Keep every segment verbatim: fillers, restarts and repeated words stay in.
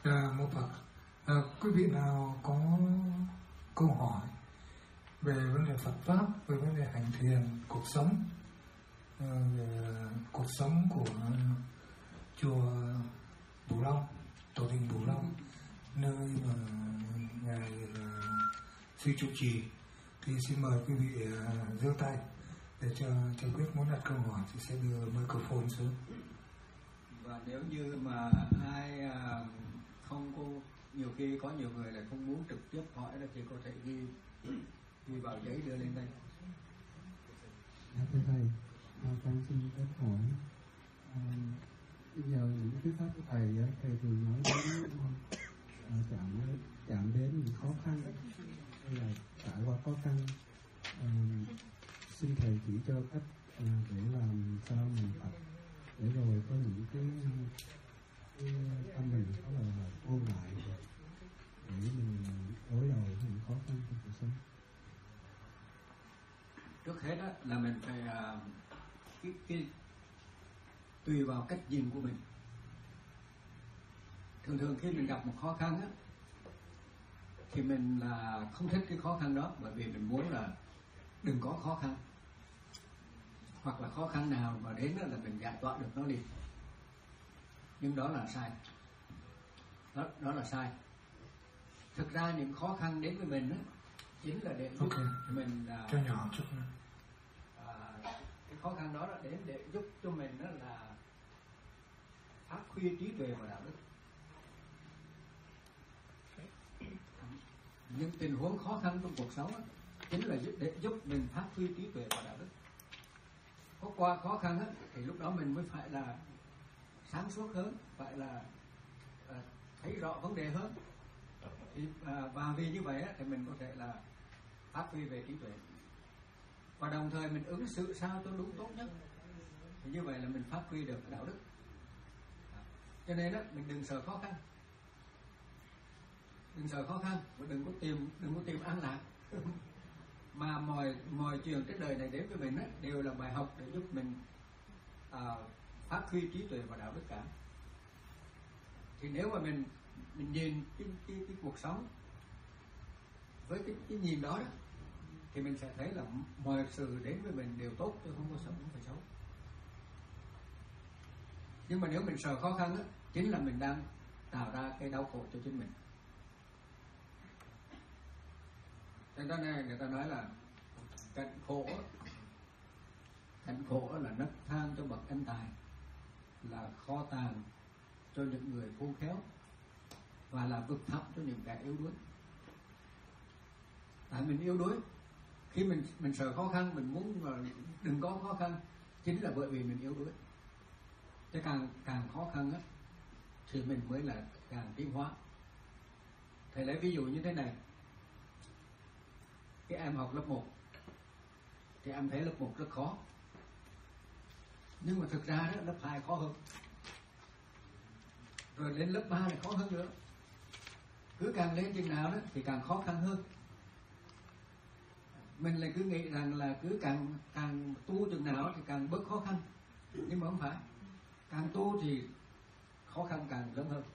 À, mô Phật. À, quý vị nào có câu hỏi về vấn đề Phật pháp, về vấn đề hành thiền, cuộc sống, về cuộc sống của chùa Bửu Long, tổ đình Bửu Long, nơi mà ngài là sư trụ trì, thì xin mời quý vị giơ tay để cho cho Quyết muốn đặt câu hỏi thì sẽ đưa microphone xuống. Và nếu như mà ai à, không có, nhiều khi có nhiều người là không muốn trực tiếp hỏi thì có thể ghi ghi vào giấy đưa lên đây. Dạ thưa thầy, à, con xin phép hỏi, à, bây giờ những cái pháp của thầy thầy thường nói đến à, chạm chạm đến những khó khăn hay là trải qua khó khăn, à, xin thầy chỉ cho cách à, để làm sao mình tập để rồi có những cái, cái tâm mình có là ôn lại để mình đối đầu với những khó khăn trong cuộc sống. Trước hết đó, là mình phải uh, cái, cái, tùy vào cách nhìn của mình. Thường thường khi mình gặp một khó khăn á, thì mình là không thích cái khó khăn đó, bởi vì mình muốn là đừng có khó khăn, hoặc là khó khăn nào mà đến là mình giải tỏa được nó đi. Nhưng đó là sai. Đó, đó là sai. Thực ra những khó khăn đến với mình á, chính là để giúp okay. mình uh, cho nhỏ chút nữa. Uh, cái khó khăn đó là đến để giúp cho mình đó là phát huy trí tuệ và đạo đức. Những tình huống khó khăn trong cuộc sống đó, chính là để giúp mình phát huy trí tuệ và đạo đức. Có qua khó khăn đó, thì lúc đó mình mới phải là sáng suốt hơn, phải là uh, thấy rõ vấn đề hơn. Thì, uh, và vì như vậy á, thì mình có thể là phát huy về trí tuệ, và đồng thời mình ứng xử sao cho đúng tốt nhất, thì như vậy là mình phát huy được đạo đức. Cho nên đó, mình đừng sợ khó khăn, đừng sợ khó khăn và đừng có tìm đừng có tìm an lạc. Mà mọi mọi chuyện trên đời này đến với mình đó, đều là bài học để giúp mình uh, phát huy trí tuệ và đạo đức cả. Thì nếu mà mình mình nhìn cái, cái, cái cuộc sống với cái, cái nhìn đó, đó thì mình sẽ thấy là mọi sự đến với mình đều tốt, chứ không có sợ không phải xấu. Nhưng mà nếu mình sợ khó khăn đó, chính là mình đang tạo ra cái đau khổ cho chính mình. Cho nên người ta nói là cảnh khổ cảnh khổ là nấc thang cho bậc anh tài, là kho tàng cho những người khôn khéo, và là vực thẳm cho những kẻ yếu đuối. Tại mình yếu đuối, khi mình mình sợ khó khăn, mình muốn mà đừng có khó khăn, chính là bởi vì mình yếu đuối. Thế càng càng khó khăn á, thì mình mới là càng tiến hóa. Thầy lấy ví dụ như thế này. Cái em học lớp một thì em thấy lớp một rất khó, nhưng mà thực ra đó, lớp hai khó hơn, rồi lên lớp ba thì khó hơn nữa. Cứ càng lên chừng nào đó thì càng khó khăn hơn. Mình lại cứ nghĩ rằng là cứ càng càng tu chừng nào thì càng bớt khó khăn, nhưng mà không phải. Càng tu thì khó khăn càng lớn hơn.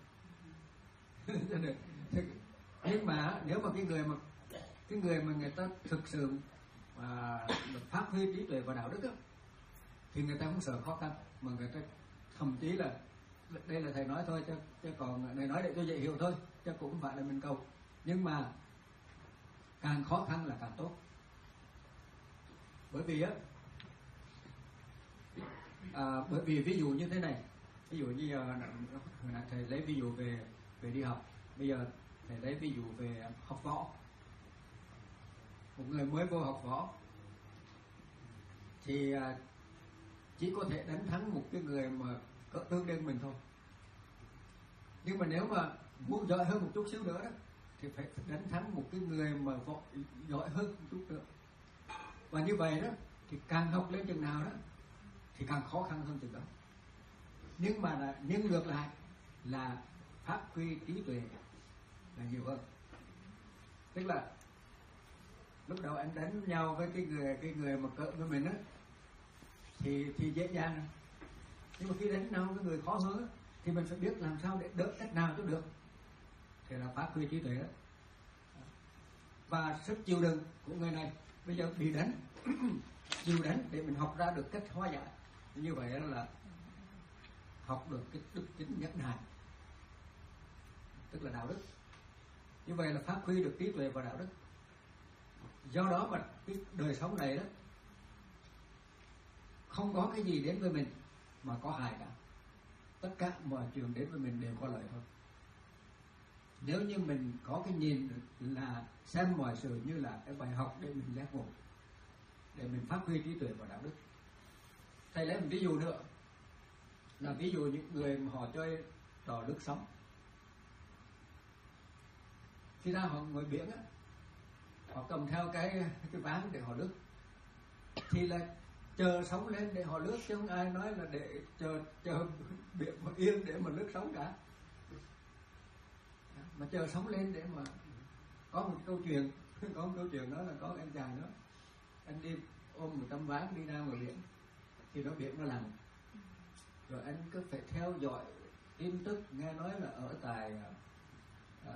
Nhưng mà nếu mà cái người mà cái người mà người ta thực sự mà phát huy trí tuệ và đạo đức đó, thì người ta không sợ khó khăn, mà người ta thậm chí là, đây là thầy nói thôi chứ, chứ còn thầy nói để cho dễ hiểu thôi, chứ cũng không phải là mình cầu. Nhưng mà càng khó khăn là càng tốt. Bởi vì á à, bởi vì ví dụ như thế này, ví dụ như hồi nãy thầy lấy ví dụ về về đi học, bây giờ thầy lấy ví dụ về học võ. Một người mới vô học võ thì à, chỉ có thể đánh thắng một cái người mà cỡ tương đương mình thôi. Nhưng mà nếu mà muốn giỏi hơn một chút xíu nữa đó, thì phải đánh thắng một cái người mà giỏi hơn một chút nữa. Và như vậy đó, thì càng học lên chừng nào đó thì càng khó khăn hơn chừng đó. Nhưng mà là, nhưng ngược lại là phát huy trí tuệ là nhiều hơn. Tức là lúc đầu anh đánh nhau với cái người cái người mà cỡ với mình á, thì thì dễ dàng. Nhưng mà khi đánh nhau với người khó hơn á, thì mình phải biết làm sao để đỡ cách nào cho được. thì là phát huy trí tuệ đó. Và sức chịu đựng của người này bây giờ bị đánh chịu đánh để mình học ra được cách hóa giải, như vậy là học được cái đức tính nhẫn nại, tức là đạo đức. Như vậy là phát huy được trí tuệ và đạo đức. Do đó mà cái đời sống này đó không có cái gì đến với mình mà có hại cả. Tất cả mọi chuyện đến với mình đều có lợi thôi. Nếu như mình có cái nhìn là xem mọi sự như là cái bài học để mình giác ngộ, để mình phát huy trí tuệ và đạo đức. Thầy lấy một ví dụ nữa, là ví dụ những người mà họ chơi trò lướt sóng. Khi ra họ ngồi biển á, họ cầm theo cái cái ván để họ lướt, thì là chờ sóng lên để họ lướt, chứ không ai nói là để chờ chờ biển mà yên để mà lướt sóng cả. Mà chờ sóng lên để mà có một câu chuyện có một câu chuyện đó là có anh chàng đó, anh đi ôm một tấm ván đi ra ngoài biển, thì nó biển nó lặng, rồi anh cứ phải theo dõi tin tức, nghe nói là ở tại à,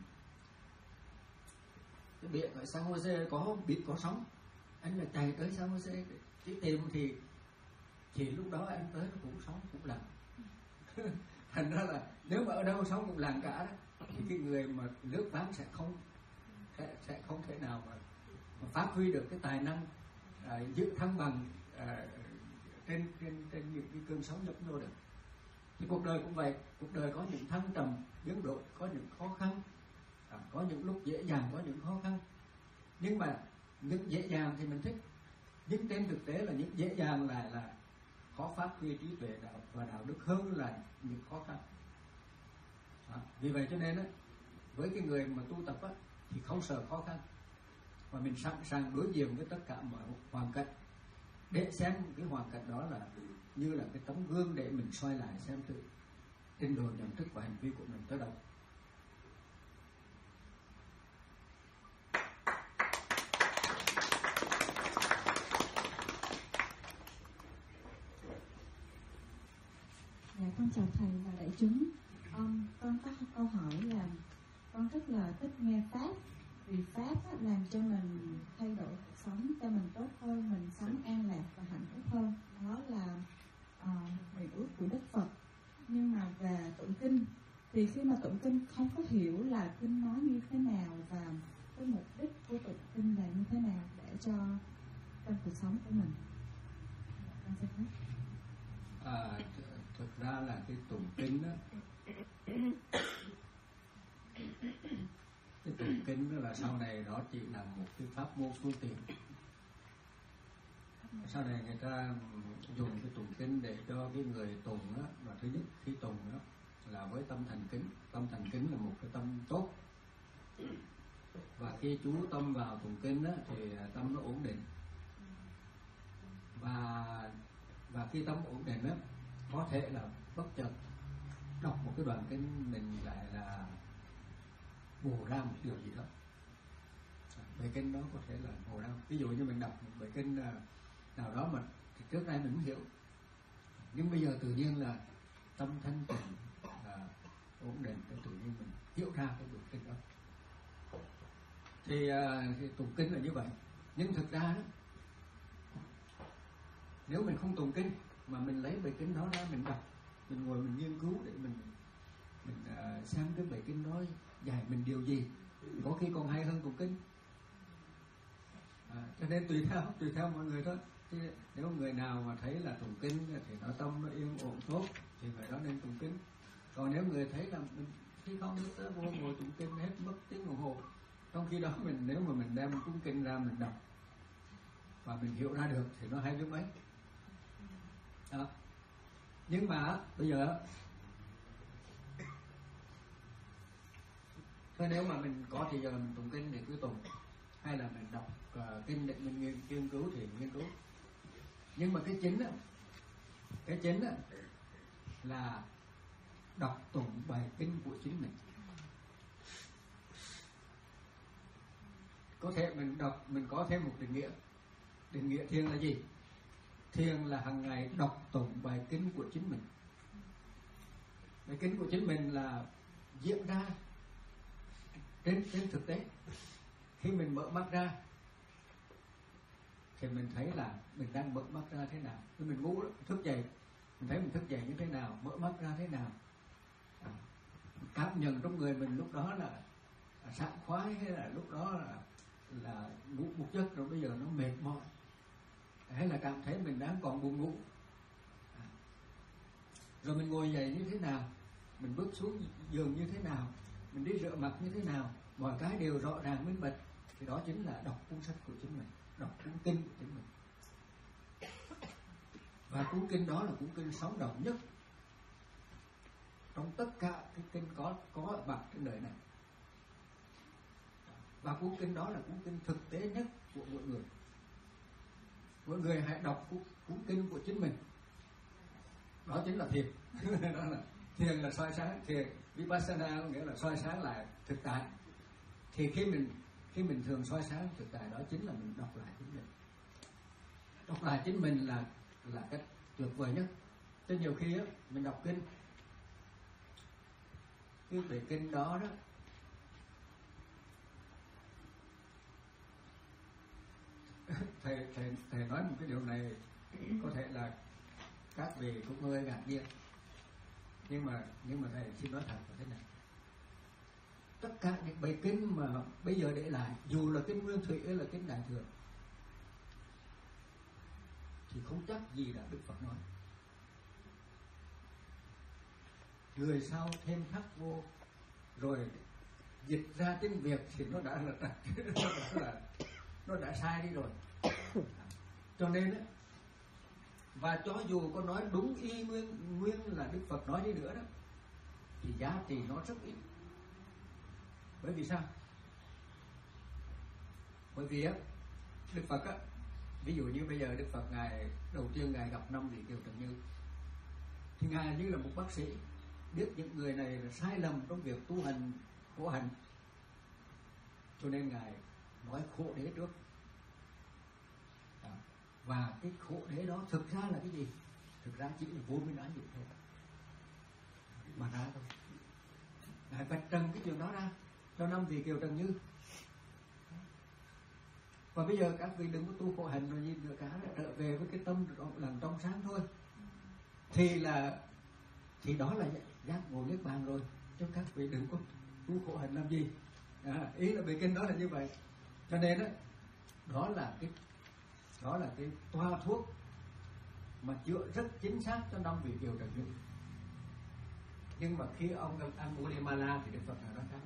cái biển ở San Jose có biển có sóng, anh là chạy tới San Jose để tìm, thì thì lúc đó anh tới nó cũng sóng cũng lặng. Thành ra là nếu mà ở đâu sóng cũng lặng cả đó, thì cái người mà lướt ván sẽ không sẽ, sẽ không thể nào mà, mà phát huy được cái tài năng à, giữ thăng bằng à, trên trên trên những cái cơn sóng nhấp nhô được. Thì cuộc đời cũng vậy, cuộc đời có những thăng trầm biến đổi, có những khó khăn, à, có những lúc dễ dàng, có những khó khăn. Nhưng mà những dễ dàng thì mình thích, nhưng trên thực tế là những dễ dàng lại là khó phát huy trí tuệ đạo và đạo đức hơn là những khó khăn. À, vì vậy cho nên á, với cái người mà tu tập á, thì không sợ khó khăn, và mình sẵn sàng đối diện với tất cả mọi hoàn cảnh, để xem cái hoàn cảnh đó là như là cái tấm gương để mình soi lại xem tự trình độ nhận thức và hành vi của mình tới đâu. Dạ, con chào thầy và đại chúng. Um, con có câu hỏi là con rất là thích nghe pháp, vì pháp á, làm cho mình thay đổi cuộc sống cho mình tốt hơn, mình sống an lạc và hạnh phúc hơn. Đó là uh, nguyện ước của Đức Phật. Nhưng mà về tụng kinh thì khi mà tụng kinh không có hiểu là kinh nói như thế nào và cái mục đích của tụng kinh là như thế nào để cho trong cuộc sống của mình. Con xin hết. À, thực ra là cái tụng kinh đó, cái tụng kinh đó là sau này đó chỉ là một cái pháp môn phương tiện. Sau này người ta dùng cái tụng kinh để cho cái người tụng đó, và thứ nhất khi tụng đó là với tâm thành kính. Tâm thành kính là một cái tâm tốt, và khi chú tâm vào tụng kinh đó thì tâm nó ổn định, và và khi tâm ổn định đó có thể là bất chợt đọc một cái đoạn kinh mình lại là bổ ra một điều gì đó. Bài kinh đó có thể là bổ ra, ví dụ như mình đọc một bài kinh nào đó mà trước đây mình không hiểu, nhưng bây giờ tự nhiên là tâm thanh tịnh là ổn định, thì tự nhiên mình hiểu ra cái đoạn kinh đó. Thì, thì tụng kinh là như vậy. Nhưng thực ra đó, nếu mình không tụng kinh mà mình lấy bài kinh đó ra mình đọc, mình ngồi mình nghiên cứu để mình mình uh, xem cái bài kinh đó dạy mình điều gì, có khi còn hay hơn tụng kinh. À, cho nên tùy theo tùy theo mọi người thôi. Thì nếu người nào mà thấy là tụng kinh thì nó tâm nó yên ổn tốt thì người đó nên tụng kinh. Còn nếu người thấy là mình khi không tới vô ngồi tụng kinh hết mất tiếng đồng hồ, trong khi đó mình nếu mà mình đem cuốn kinh ra mình đọc và mình hiểu ra được thì nó hay biết mấy. Đó. Nhưng mà bây giờ thôi, nếu mà mình có thì giờ mình tụng kinh thì cứ tụng, hay là mình đọc uh, kinh để mình nghiên, nghiên cứu thì nghiên cứu. Nhưng mà cái chính á, cái chính á là đọc tụng bài kinh của chính mình. Có thể mình đọc, mình có thêm một định nghĩa. Định nghĩa thiền là gì? Thiền là hàng ngày đọc tụng bài kinh của chính mình. Bài kinh của chính mình là diễn ra trên trên thực tế khi mình mở mắt ra thì mình thấy là mình đang mở mắt ra thế nào. Khi mình ngủ thức dậy, mình thấy mình thức dậy như thế nào, mở mắt ra thế nào, à, cảm nhận trong người mình lúc đó là, là sảng khoái hay là lúc đó là là ngủ một giấc rồi bây giờ nó mệt mỏi, hay là cảm thấy mình đang còn buồn ngủ, à, rồi mình ngồi dậy như thế nào, mình bước xuống giường như thế nào, mình đi rửa mặt như thế nào, mọi cái đều rõ ràng minh bạch. Thì đó chính là đọc cuốn sách của chính mình, đọc cuốn kinh của chính mình. Và cuốn kinh đó là cuốn kinh sống động nhất trong tất cả cái kinh có có mặt trên đời này. Và cuốn kinh đó là cuốn kinh thực tế nhất của mọi người. Mọi người hãy đọc cuốn, cuốn kinh của chính mình. Đó chính là thiền. Đó là thiền là soi sáng, thiền vipassana có nghĩa là soi sáng lại thực tại. Thì khi mình khi mình thường soi sáng thực tại đó chính là mình đọc lại chính mình. Đọc lại chính mình là là cách tuyệt vời nhất. Cho nhiều khi á mình đọc kinh, cái bài kinh đó đó thầy thầy thầy nói một cái điều này có thể là các vị cũng hơi ngạc nhiên, nhưng mà nhưng mà thầy xin nói thật là thế này: tất cả những bài kinh mà bây giờ để lại, dù là kinh Nguyên Thủy hay là kinh Đại Thừa, thì không chắc gì đã Đức Phật nói. Người sau thêm thắt vô rồi dịch ra tiếng Việt thì nó đã là nó đã là nó đã sai đi rồi. Cho nên ấy, và cho dù có nói đúng y nguyên nguyên là Đức Phật nói đi nữa đó, thì giá trị nó rất ít. Bởi vì sao? Bởi vì á Đức Phật á, ví dụ như bây giờ Đức Phật ngài đầu tiên ngài gặp năm vị Kiều Trần Như, thì ngài như là một bác sĩ biết những người này là sai lầm trong việc tu hành khổ hạnh, cho nên ngài nói khổ đế trước. Và cái khổ đế đó thực ra là cái gì? Thực ra chỉ là vô minh ái dục thôi mà ra thôi. Ngài vạch trần cái chuyện đó ra cho năm vị Kiều Trần Như. Và bây giờ các vị đừng có tu khổ hạnh rồi nhìn nữa cả, trở về với cái tâm làm trong sáng thôi, thì là thì đó là giác ngộ niết bàn rồi. Cho các vị đừng có tu khổ hạnh làm gì. À, ý là bài kinh đó là như vậy. Cho nên đó, đó là cái đó là cái toa thuốc mà chữa rất chính xác cho năm vị Kiều Trần Như. Nhưng mà khi ông gặp Angulimala thì Đức Phật nói khác.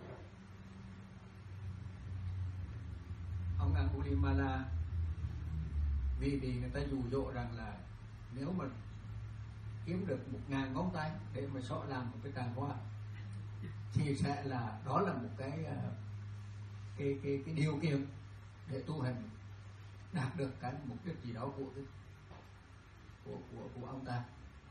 Ông Angulimala vì bị người ta dụ dỗ rằng là nếu mà kiếm được một ngàn ngón tay để mà sọ làm một cái tràng hoa thì sẽ là đó là một cái cái cái, cái điều kiện để tu hành đạt được cái mục đích gì đó của cái, của của của ông ta.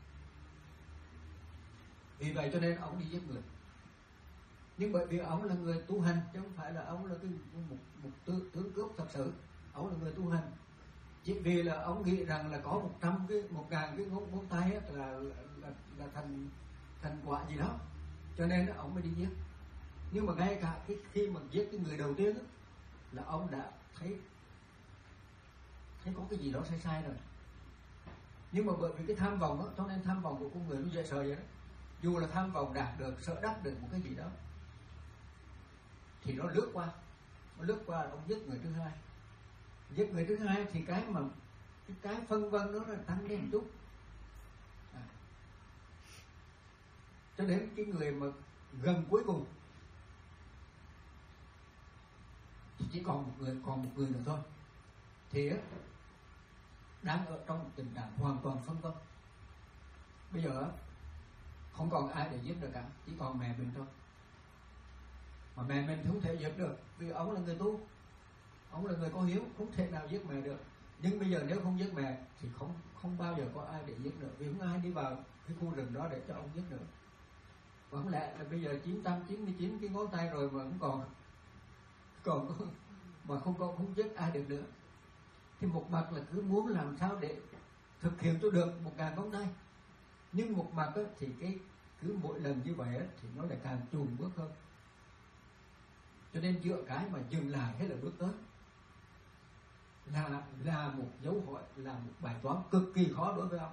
Vì vậy cho nên ông đi giết người. Nhưng bởi vì ông là người tu hành chứ không phải là ông là cái một, một tướng, tướng cướp thật sự. Ông là người tu hành. Chỉ vì là ông nghĩ rằng là có một trăm cái một ngàn cái ngón, ngón tay là, là là là thành thành quả gì đó, cho nên đó, ông mới đi giết. Nhưng mà ngay cả cái khi mà giết cái người đầu tiên đó, là ông đã thấy thấy có cái gì đó sai sai rồi. Nhưng mà bởi vì cái tham vọng đó, cho nên tham vọng của con người nó dễ sợ vậy đó. Dù là tham vọng đạt được, sợ đắc được một cái gì đó, thì nó lướt qua, nó lướt qua ông giết người thứ hai. Giết người thứ hai thì cái mà cái, cái phân vân đó là tăng lên một chút. À. Cho đến cái người mà gần cuối cùng thì chỉ còn một người, còn một người nữa thôi, thì đang ở trong một tình trạng hoàn toàn phân vân. Bây giờ không còn ai để giết được cả, chỉ còn mẹ mình thôi. Mà mẹ mình không thể giết được vì ông là người tu, ông là người có hiếu, không thể nào giết mẹ được. Nhưng bây giờ nếu không giết mẹ thì không không bao giờ có ai để giết được, vì không ai đi vào cái khu rừng đó để cho ông giết được. Và không lẽ là bây giờ chín trăm chín mươi chín cái ngón tay rồi mà cũng còn còn mà không còn không giết ai được nữa. Thì một mặt là cứ muốn làm sao để thực hiện cho được một ngàn ngón tay, nhưng một mặt thì cái cứ mỗi lần như vậy thì nó lại càng chùn bước hơn. Cho nên giữa cái mà dừng lại hay là bước tới là là một dấu hỏi, là một bài toán cực kỳ khó đối với ông.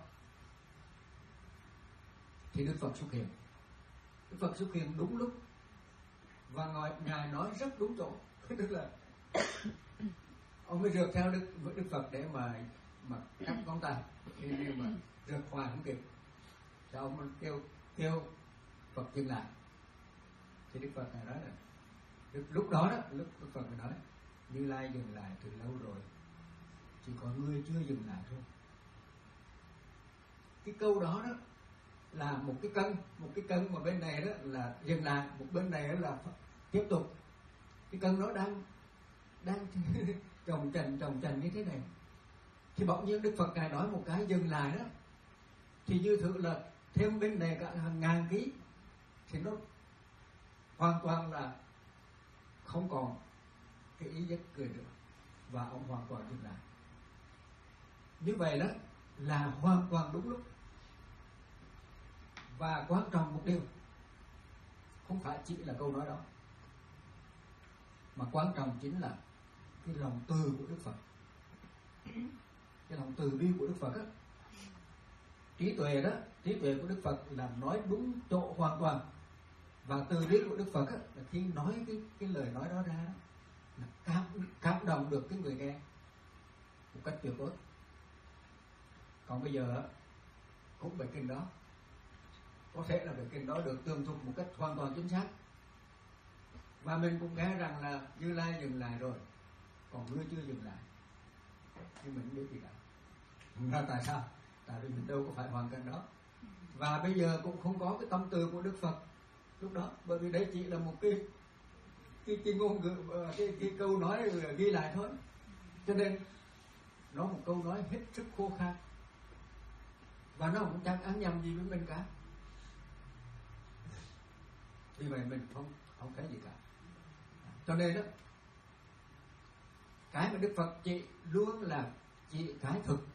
Thì Đức Phật xuất hiện. Đức Phật xuất hiện đúng lúc và ngài, ngài nói rất đúng chỗ. Tức là ông mới rượt theo Đức, Đức Phật để mà mà cắt ngón tay, nhưng mà rượt hoài không kịp. Thì ông kêu kêu Phật dừng lại. Thì Đức Phật này nói là lúc đó đó, lúc Đức Phật nói Như Lai dừng lại từ lâu rồi, chỉ có ngươi chưa dừng lại thôi. Cái câu đó đó là một cái cân, một cái cân mà bên này đó là dừng lại, một bên này đó là tiếp tục. Cái cân đó đang đang trồng trành trồng trành như thế này. Thì bỗng nhiên Đức Phật ngài nói một cái dừng lại đó, thì như thử là thêm bên này cả hàng ngàn ký, thì nó hoàn toàn là không còn cái ý giấc cười nữa, và ông hoàn toàn dừng lại. Như vậy đó là hoàn toàn đúng lúc. Và quan trọng một điều, không phải chỉ là câu nói đó, mà quan trọng chính là cái lòng từ của Đức Phật, cái lòng từ bi của Đức Phật á. Trí tuệ đó, trí tuệ của Đức Phật là nói đúng chỗ hoàn toàn. Và từ bi của Đức Phật á, là khi nói cái, cái lời nói đó ra đó, là cảm, cảm động được cái người nghe một cách tuyệt đối. Còn bây giờ cũng bài kinh đó, có thể là bài kinh đó được tường thuật một cách hoàn toàn chính xác, và mình cũng nghe rằng là Như Lai dừng lại rồi, còn ngươi chưa dừng lại, nhưng mình không biết gì cả. Là tại sao? Tại vì mình đâu có phải hoàn cảnh đó. Và bây giờ cũng không có cái tâm từ của Đức Phật lúc đó, bởi vì đấy chỉ là một cái cái, cái ngôn ngữ, cái, cái câu nói ghi lại thôi. Cho nên nó một câu nói hết sức khô khan, và nó cũng chẳng ăn nhầm gì với mình cả. Vì vậy mình không không thấy gì cả. Cho nên đó, cái mà Đức Phật chỉ luôn là chỉ cái thực,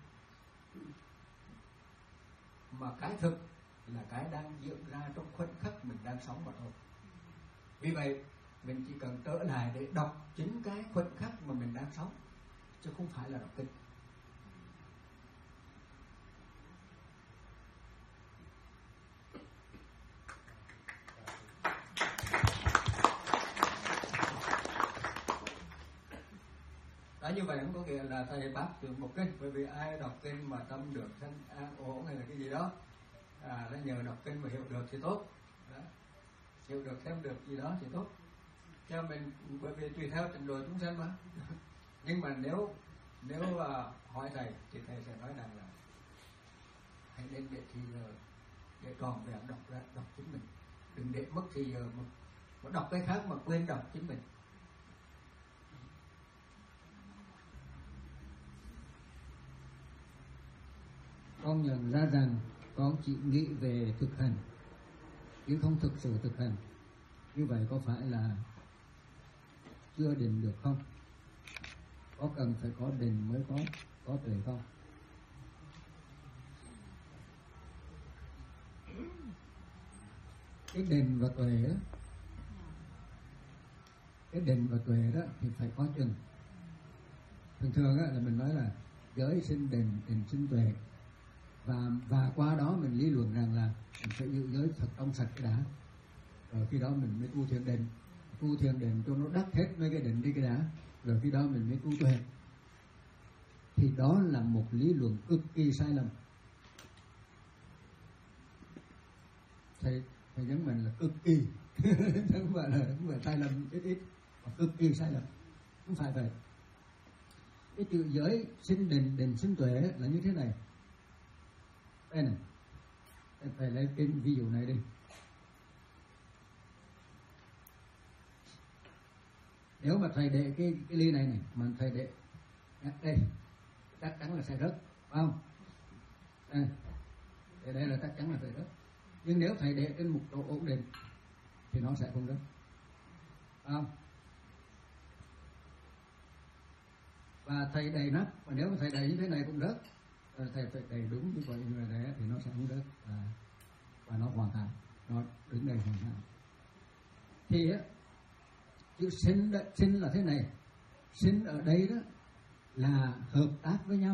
mà cái thực là cái đang diễn ra trong khoảnh khắc mình đang sống mà thôi. Vì vậy mình chỉ cần trở lại để đọc chính cái khoảnh khắc mà mình đang sống, chứ không phải là đọc kinh. Đã như vậy không có nghĩa là thầy bắt được một kinh, bởi vì ai đọc kinh mà tâm được thân an ổn hay là cái gì đó, à, nó nhờ đọc kinh mà hiểu được thì tốt. Đó. Hiểu được thêm được gì đó thì tốt. Theo mình, bởi vì tùy theo trình độ chúng sanh mà. Nhưng mà nếu nếu uh, hỏi thầy thì thầy sẽ nói rằng là hãy đến để thì giờ để tròn vẹn đọc ra, đọc chính mình, đừng để mất thì giờ mà, mà đọc cái khác mà quên đọc chính mình. Con nhận ra rằng con chỉ nghĩ về thực hành chứ không thực sự thực hành. Như vậy có phải là chưa định được không? Có cần phải có định mới có có tuệ không? Cái định và tuệ đó, cái định và tuệ đó thì phải có chừng. Thường thường á, là mình nói là giới sinh định, định sinh tuệ. Và, và qua đó mình lý luận rằng là mình phải giữ giới thật trong sạch cái đã, rồi khi đó mình mới tu thiền định, tu thiền định cho nó đắc hết mấy cái định đi cái đã, rồi khi đó mình mới tu tuệ. Thì đó là một lý luận cực kỳ sai lầm. Thầy thầy nhấn mạnh là cực kỳ, không phải là không phải sai lầm ít ít, mà cực kỳ sai lầm. Không phải vậy. Cái chữ giới sinh định, định sinh tuệ là như thế này. Đây này, thầy lấy cái ví dụ này đi. Nếu mà thầy để cái, cái ly này này, mà thầy để đây, chắc chắn là sẽ rớt, phải không? Đây, để đây là chắc chắn là sẽ rớt. Nhưng nếu thầy để trên một độ ổn định thì nó sẽ không rớt, phải không? Và thầy đầy nắp, và nếu mà thầy đầy như thế này cũng rớt, thầy phải đầy đúng như vậy người đấy thì nó sẽ không rớt, và, và nó hoàn hảo, nó đứng đây hoàn hảo. Thì á, chữ sinh đó, sinh là thế này, sinh ở đây đó là hợp tác với nhau,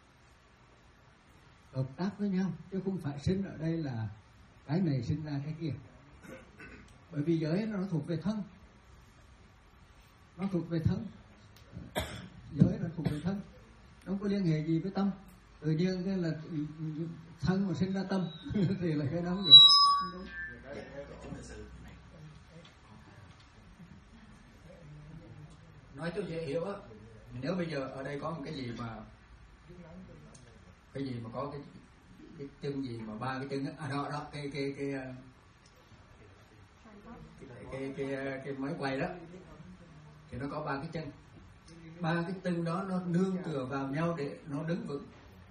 hợp tác với nhau, chứ không phải sinh ở đây là cái này sinh ra cái kia. Bởi vì giới nó thuộc về thân, nó thuộc về thân, giới nó thuộc về thân, nó không có liên hệ gì với tâm. Tự nhiên cái là thân mà sinh ra tâm thì là cái đó không được. Đúng. Nói cho dễ hiểu á, nếu bây giờ ở đây có một cái gì mà cái gì mà có cái cái chân gì mà ba cái chân á, à đó đó cái cái cái cái cái cái, cái, cái máy quay đó thì nó có ba cái chân, ba cái chân đó nó nương tựa vào nhau để nó đứng vững,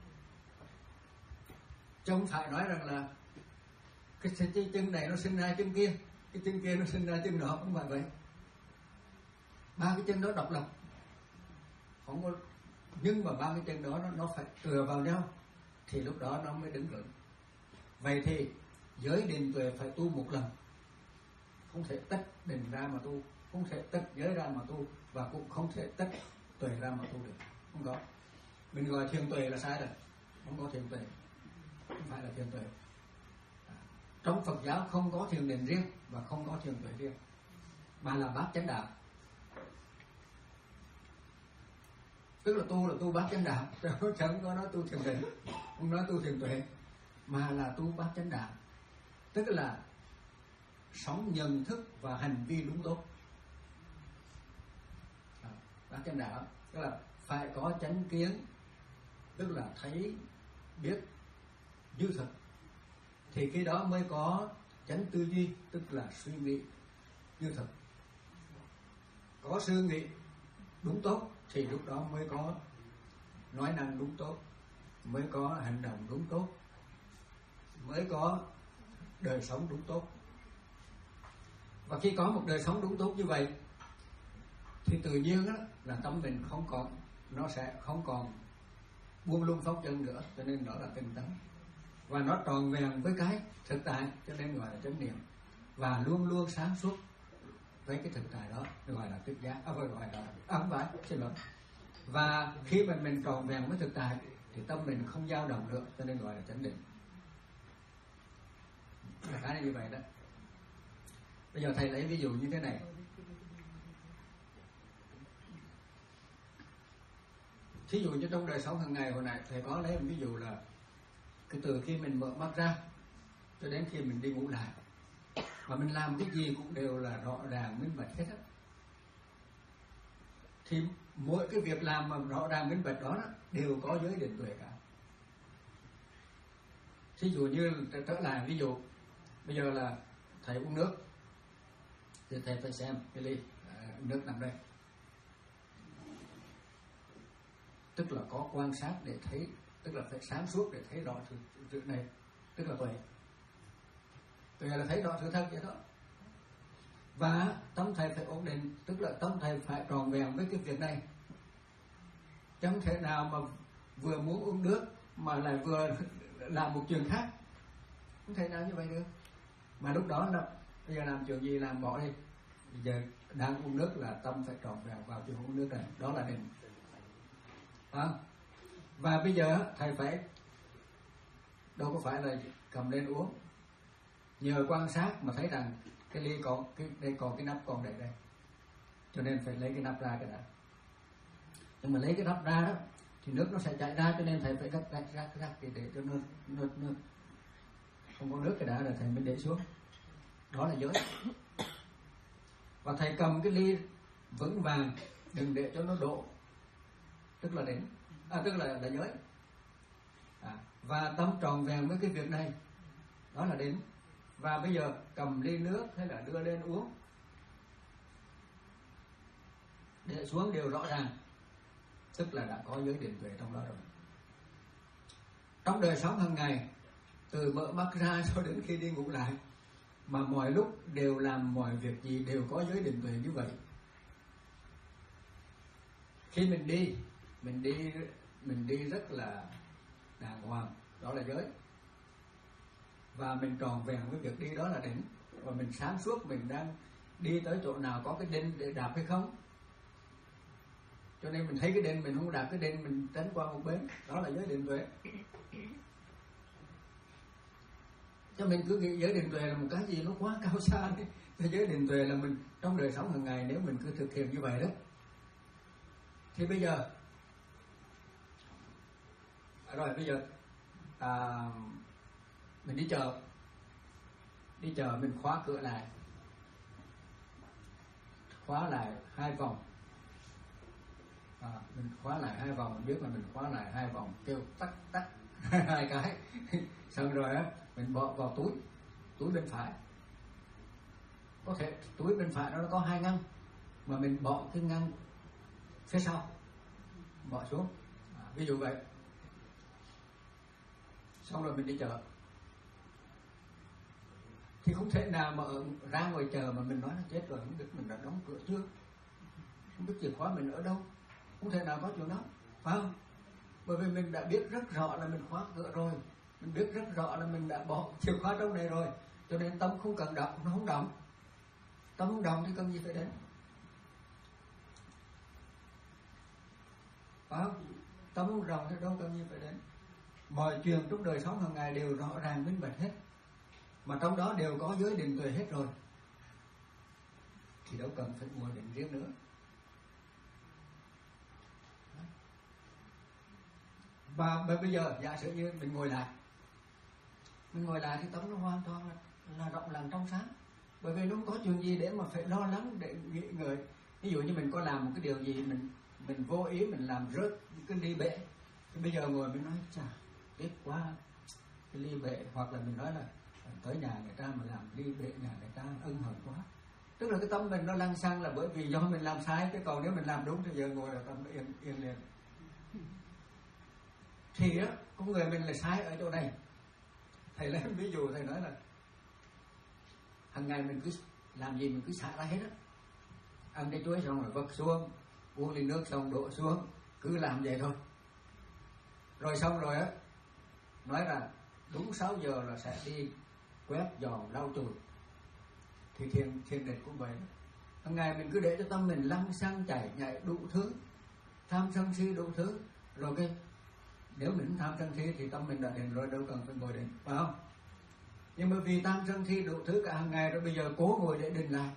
chứ không phải nói rằng là cái chân này nó sinh ra chân kia, cái chân kia nó sinh ra chân đó, không phải vậy. Ba cái chân đó độc lập, không có, nhưng mà ba cái chân đó nó, nó phải tựa vào nhau thì lúc đó nó mới đứng vững. Vậy thì giới định tuệ phải tu một lần, không thể tách định ra mà tu, không thể tách giới ra mà tu, và cũng không thể tách tuệ ra mà tu được, không có. Mình gọi thiền tuệ là sai rồi, không có thiền tuệ, không phải là thiền tuệ. Trong Phật giáo không có thiền định riêng và không có thiền tuệ riêng, mà là bát chánh đạo. Tức là tu là tu bát chánh đạo, chẳng có nói tu thiền định, không nói tu thiền tuệ, mà là tu bát chánh đạo. Tức là sống nhận thức và hành vi đúng tốt. Bát chánh đạo tức là phải có chánh kiến, tức là thấy biết như thật, thì khi đó mới có chánh tư duy, tức là suy nghĩ như thật. Có suy nghĩ đúng tốt thì lúc đó mới có nói năng đúng tốt, mới có hành động đúng tốt, mới có đời sống đúng tốt. Và khi có một đời sống đúng tốt như vậy thì tự nhiên á, là tâm mình không còn, nó sẽ không còn buông lung phóng dật nữa, cho nên nó là tinh tấn. Và nó tròn vẹn với cái thực tại, cho nên gọi là chánh niệm. Và luôn luôn sáng suốt với cái thực tại đó, gọi là thức giác, à, gọi là ấm vãi, xin lỗi. Và khi mà mình tròn vẹn với thực tại thì tâm mình không dao động nữa, cho nên gọi là chánh định. Là cái này như vậy đó. Bây giờ thầy lấy ví dụ như thế này. Thí dụ như trong đời sống hàng ngày hồi nãy thầy có lấy một ví dụ là cái từ khi mình mở mắt ra cho đến khi mình đi ngủ lại, và mình làm cái gì cũng đều là rõ ràng minh bạch hết á. Thì mỗi cái việc làm mà rõ ràng minh bạch đó, đó đều có giới định tuệ cả. Thí dụ như trở lại ví dụ bây giờ là thầy uống nước thì thầy phải xem cái ly à, nước nằm đây, tức là có quan sát để thấy, tức là phải sáng suốt để thấy rõ sự, sự này, tức là tuệ. Tuệ là thấy rõ sự thật vậy đó. Và tâm thầy phải ổn định, tức là tâm thầy phải tròn vẹn với cái việc này. Chẳng thể nào mà vừa muốn uống nước mà lại vừa làm một chuyện khác, không thể nào như vậy được. Mà lúc đó là bây giờ làm chuyện gì làm bỏ đi, bây giờ đang uống nước là tâm phải tròn vẹn vào chuyện uống nước này, đó là định. À, và bây giờ thầy phải đâu có phải là cầm lên uống, nhờ quan sát mà thấy rằng cái ly còn cái đây còn cái nắp còn để đây, cho nên phải lấy cái nắp ra cái đã. Nhưng mà lấy cái nắp ra đó thì nước nó sẽ chảy ra, cho nên thầy phải rắc rắc rắc rắc để, để cho nó, nó, nó không có nước cái đã là thầy mới để xuống. Đó là giới. Và thầy cầm cái ly vững vàng, đừng để cho nó đổ, tức là định, à, tức là là giới. À, và tâm tròn vẹn với cái việc này, đó là định. Và bây giờ cầm ly nước hay là đưa lên uống, để xuống đều rõ ràng, tức là đã có giới định tuệ trong đó rồi. Trong đời sống hàng ngày, từ mở mắt ra cho đến khi đi ngủ lại, mà mọi lúc đều làm mọi việc gì đều có giới định tuệ như vậy. Khi mình đi, mình đi mình đi rất là đàng hoàng, đó là giới. Và mình tròn vẹn với việc đi, đó là định. Và mình sáng suốt, mình đang đi tới chỗ nào có cái đinh để đạp hay không. Cho nên mình thấy cái đinh mình không đạp cái đinh, mình tránh qua một bên, đó là giới định tuệ. Cho mình cứ nghĩ giới định tuệ là một cái gì nó quá cao xa đi. Thế giới định tuệ là mình trong đời sống hàng ngày, nếu mình cứ thực hiện như vậy đó, thì bây giờ rồi bây giờ à, mình đi chợ, đi chợ mình khóa cửa lại, khóa lại hai vòng, à, mình khóa lại hai vòng, mình biết là mình khóa lại hai vòng, kêu tắt tắt hai cái, xong rồi á mình bỏ vào túi, túi bên phải. Có thể túi bên phải nó có hai ngăn, mà mình bỏ cái ngăn phía sau, bỏ xuống, à, ví dụ vậy. Xong rồi mình đi chợ, thì không thể nào mà ở, ra ngoài chợ mà mình nói là chết rồi, không biết mình đã đóng cửa chưa, không biết chìa khóa mình ở đâu, không thể nào có chuyện đó, phải không? Bởi vì mình đã biết rất rõ là mình khóa cửa rồi, mình biết rất rõ là mình đã bỏ chìa khóa trong này rồi, cho nên tâm không cần động, nó không động. Tâm không động thì cần gì phải đến, phải không? Tâm không động thì đâu cần gì phải đến. Mọi chuyện trong đời sống hàng ngày đều rõ ràng minh bạch hết, mà trong đó đều có giới định tuệ hết rồi, thì đâu cần phải mua định riêng nữa. Và bây giờ giả sử như mình ngồi lại, mình ngồi lại thì tâm nó hoàn toàn là, là rộng lặng trong sáng, bởi vì nó không có chuyện gì để mà phải lo lắng, để nghĩ ngợi. Ví dụ như mình có làm một cái điều gì, mình mình vô ý mình làm rớt cái ly bể, thì bây giờ ngồi mình nói chà tiếc quá cái ly bể, hoặc là mình nói là tới nhà người ta mà làm ly bể nhà người ta ân hận quá, tức là cái tâm mình nó lăng xăng là bởi vì do mình làm sai, chứ còn nếu mình làm đúng thì giờ ngồi là tâm nó yên yên liền. Thì á, con người mình là sai ở chỗ này. Thầy lấy ví dụ, thầy nói là hàng ngày mình cứ làm gì mình cứ xả ra hết á, ăn cái chuối xong rồi vứt xuống, uống ly nước xong đổ xuống, cứ làm vậy thôi. Rồi xong rồi á, nói là đúng sáu giờ là sẽ đi quét dọn lau chùi. Thì thiền thiền định cũng vậy. Hàng ngày mình cứ để cho tâm mình lăng xăng chảy nhảy đủ thứ, tham sân si đủ thứ, rồi cái nếu mình tham sân si thì tâm mình đã định rồi, đâu cần phải ngồi định, phải không? Nhưng mà vì tham sân si đủ thứ cả hàng ngày rồi, bây giờ cố ngồi để định lại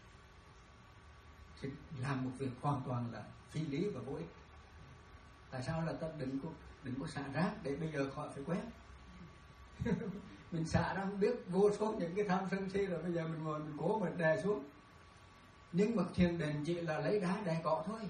thì làm một việc hoàn toàn là phi lý và vô ích. Tại sao là ta đừng có đừng có xả rác để bây giờ khỏi phải quét. Mình xả ra không biết vô số những cái tham sân si, rồi bây giờ mình ngồi mình cố mình đè xuống. Nhưng mà thiền định chỉ là lấy đá đè cọ thôi.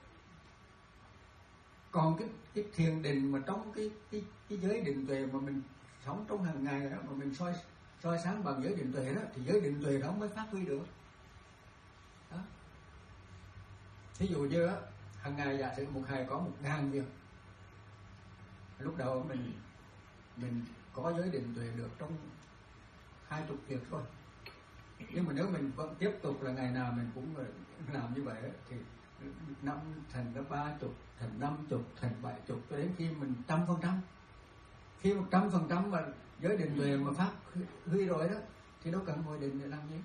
Còn cái cái thiền định mà trong cái cái cái giới định tuệ mà mình sống trong hàng ngày đó, mà mình soi soi sáng bằng giới định tuệ đó, thì giới định tuệ đó mới phát huy được. Đó. Ví dụ như đó, hàng ngày giả sử một ngày có một ngàn việc, lúc đầu mình mình có giới định tuệ được trong hai chục việc thôi. Nhưng mà nếu mình vẫn tiếp tục là ngày nào mình cũng làm như vậy thì năm thành ra ba chục, thành năm chục, thành bảy chục, cho đến khi mình trăm phần trăm. Khi một trăm phần trăm mà giới định tuệ mà phát huy rồi đó, thì đâu cần ngồi định để làm gì.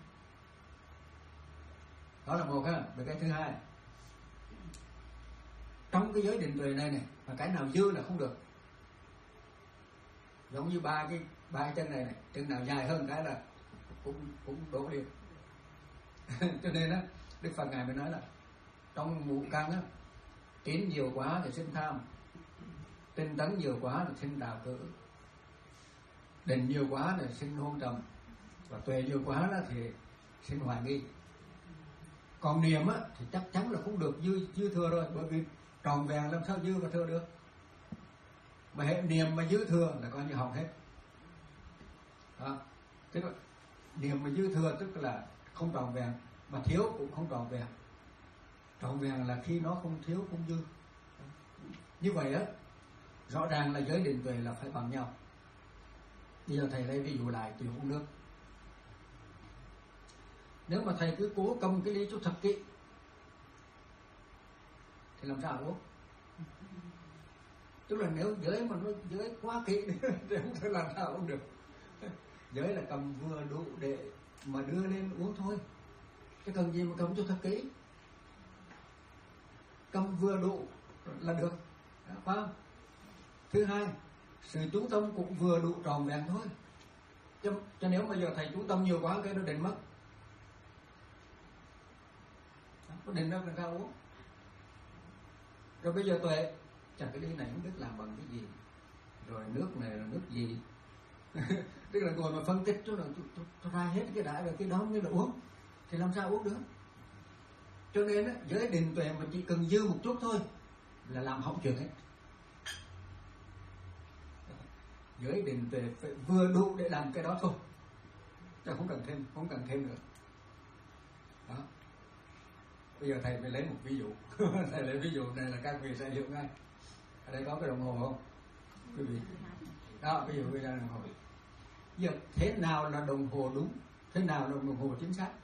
Đó là một ha. Và cái thứ hai, trong cái giới định tuệ này này, mà cái nào dư là không được. Giống như ba cái ba cái chân này này, chân nào dài hơn cái là cũng cũng đổ liền. Cho nên á, Đức Phật ngài mới nói là trong ngũ căn á, tín nhiều quá thì sinh tham, tinh tấn nhiều quá là sinh đào cử, định nhiều quá là sinh hôn trầm, và tuệ nhiều quá đó thì sinh hoài nghi. Còn niệm á thì chắc chắn là không được dư dư thừa rồi, bởi vì tròn vẹn làm sao dư và thừa được. Mà hệ niệm mà dư thừa là coi như hỏng hết. Đó. Tức là niệm mà dư thừa tức là không tròn vẹn, mà thiếu cũng không tròn vẹn. Tròn vẹn là khi nó không thiếu không dư. Như vậy á, rõ ràng là giới định tuệ là phải bằng nhau. Bây giờ thầy lấy ví dụ lại từ uống nước. Nếu mà thầy cứ cố cầm cái ly cho thật kỹ thì làm sao uống? Tức là nếu giới mà nó giới quá kỹ thì không thể làm sao uống được. Giới là cầm vừa đủ để mà đưa lên uống thôi. Chứ cần gì mà cấm cho thật kỹ. Cấm vừa đủ là được, phải không? Thứ hai, sự chú tâm cũng vừa đủ tròn vẹn thôi. Cho, cho nếu bây giờ thầy chú tâm nhiều quá cái nó định mất. Nó định nó là cao uống. Rồi bây giờ tuệ, chẳng cái ly này không biết làm bằng cái gì, rồi nước này là nước gì. Tức là ngồi mà phân tích cho tôi, tôi, tôi ra hết cái đại rồi cái đó mới là uống, thì làm sao uống được. Cho nên á, giới định tuệ mà chỉ cần dư một chút thôi là làm hỏng chuyện hết. Giới định tuệ phải vừa đủ để làm cái đó thôi, chứ không cần thêm, không cần thêm nữa. Đó. Bây giờ thầy phải lấy một ví dụ. Thầy lấy ví dụ này là các vị sẽ hiểu ngay. Ở đây có cái đồng hồ không quý vị? Đó, ví dụ bây giờ đồng hồ. Giờ thế nào là đồng hồ đúng, thế nào là đồng hồ chính xác?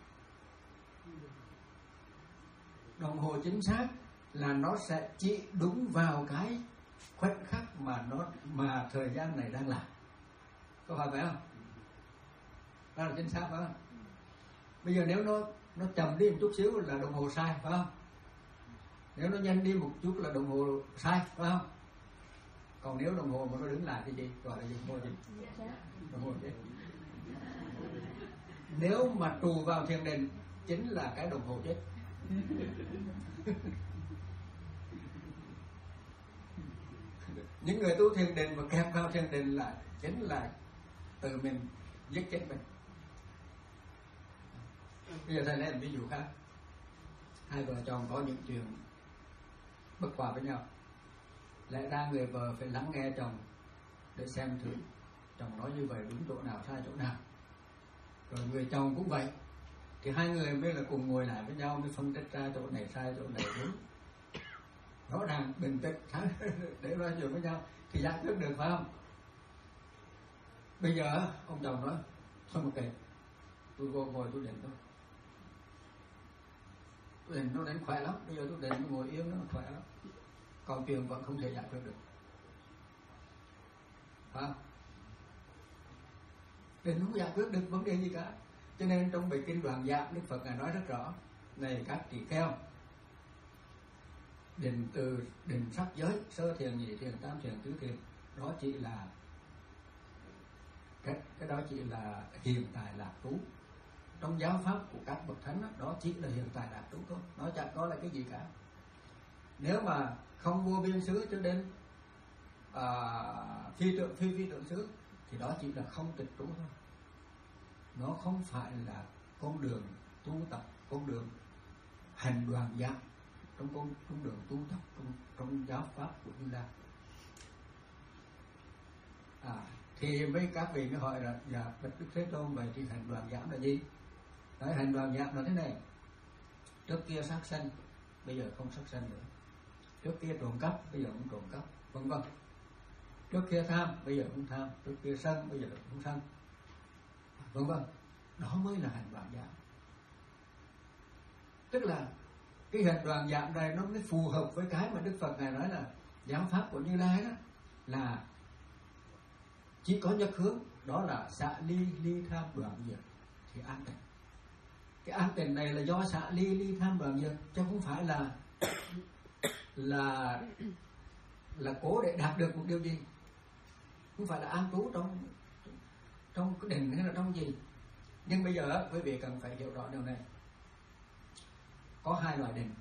Đồng hồ chính xác là nó sẽ chỉ đúng vào cái khoảnh khắc mà nó mà thời gian này đang làm. Có phải vậy không? Đó là chính xác phải không? Bây giờ nếu nó nó chậm đi một chút xíu là đồng hồ sai, phải không? Nếu nó nhanh đi một chút là đồng hồ sai, phải không? Còn nếu đồng hồ mà nó đứng lại thì gì? Gọi là gì? Đồng hồ gì? Đồng hồ chết. Nếu mà trù vào thiền định chính là cái đồng hồ chết. Những người tu thiền định mà kẹp vào thiền định là chính là tự mình giết chết mình. Bây giờ thầy lấy một ví dụ khác. Hai vợ chồng có những chuyện bất hòa với nhau, lẽ ra người vợ phải lắng nghe chồng để xem thử chồng nói như vậy đúng chỗ nào, sai chỗ nào. Rồi người chồng cũng vậy, thì hai người mới là cùng ngồi lại với nhau, mới phân tích ra chỗ này sai, chỗ này đúng. Rõ ràng bình tĩnh để nói chuyện với nhau thì giải quyết được, phải không? Bây giờ ông chồng nói thôi một kệ, tôi vô ngồi tôi định thôi, tôi định nó đến khỏe lắm, bây giờ tôi định nó ngồi yên nó khỏe lắm, còn chuyện vẫn không thể giải quyết được, phải không? Định không giải quyết được vấn đề gì cả. Cho nên trong bài kinh Đoạn Giảm, Đức Phật ngài nói rất rõ: này các tỳ kheo, định từ định sắc giới, sơ thiền, nhị thiền, tam thiền, tứ thiền, đó chỉ là cái, cái đó chỉ là hiện tại lạc trú. Trong giáo pháp của các bậc thánh đó, đó chỉ là hiện tại lạc trú thôi, nó chẳng có là cái gì cả. Nếu mà không vô biên xứ cho đến à, phi tượng phi phi tượng xứ thì đó chỉ là không tịch trú thôi. Nó không phải là con đường tu tập, con đường hành đoàn giác trong con, con đường tu tập trong, trong giáo pháp của Như Lai. À, thì mấy các vị mới hỏi là dạ Bạch Đức Thế Tôn, vậy thì hành đoàn giảm là gì? Nói hành đoàn giảm là thế này: trước kia sát sanh, bây giờ không sát sanh nữa. Trước kia trộm cắp, bây giờ không trộm cắp, vân vân. Trước kia tham, bây giờ không tham. Trước kia sân, bây giờ không sân, vân vân. Đó mới là hành đoàn giảm. Tức là cái hành đoàn giảm này nó mới phù hợp với cái mà Đức Phật ngài nói là giáo pháp của Như Lai đó là chỉ có nhất hướng, đó là xả ly ly tham đoạn diệt thì an tịnh. Cái an tịnh này là do xả ly ly tham đoạn diệt, chứ không phải là là là cố để đạt được một điều gì, không phải là an trú trong trong cái định hay là trong gì. Nhưng bây giờ quý vị cần phải hiểu rõ điều này: có hai loại định.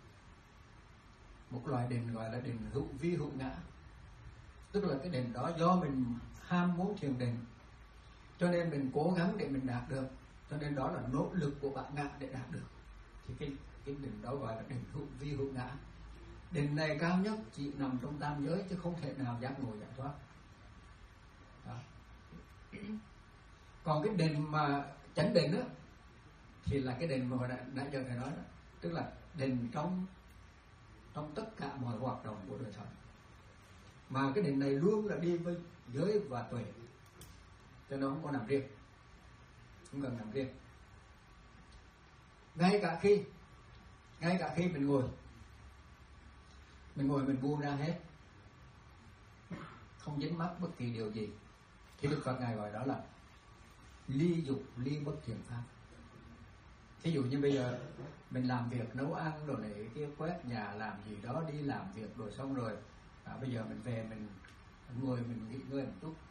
Một loại định gọi là định hữu vi hữu ngã, tức là cái định đó do mình ham muốn thiền định cho nên mình cố gắng để mình đạt được, cho nên đó là nỗ lực của bạn ngã để đạt được, thì cái, cái định đó gọi là định hữu vi hữu ngã. Định này cao nhất chỉ nằm trong tam giới, chứ không thể nào giác ngộ giải thoát đó. Còn cái định mà chánh định đó thì là cái định mà hồi nãy, nãy giờ thầy nói đó, tức là định trong trong tất cả mọi hoạt động của đời sống. Mà cái định này luôn là đi với giới và tuệ, cho nó không có nằm riêng, không cần nằm riêng. Ngay cả khi ngay cả khi mình ngồi mình ngồi mình buông ra hết, không dính mắc bất kỳ điều gì, thì Đức Phật ngài gọi đó là ly dục ly bất thiện pháp. Thí dụ như bây giờ mình làm việc nấu ăn đồ này kia, quét nhà làm gì đó, đi làm việc rồi xong rồi à, bây giờ mình về mình ngồi mình nghỉ ngơi một chút.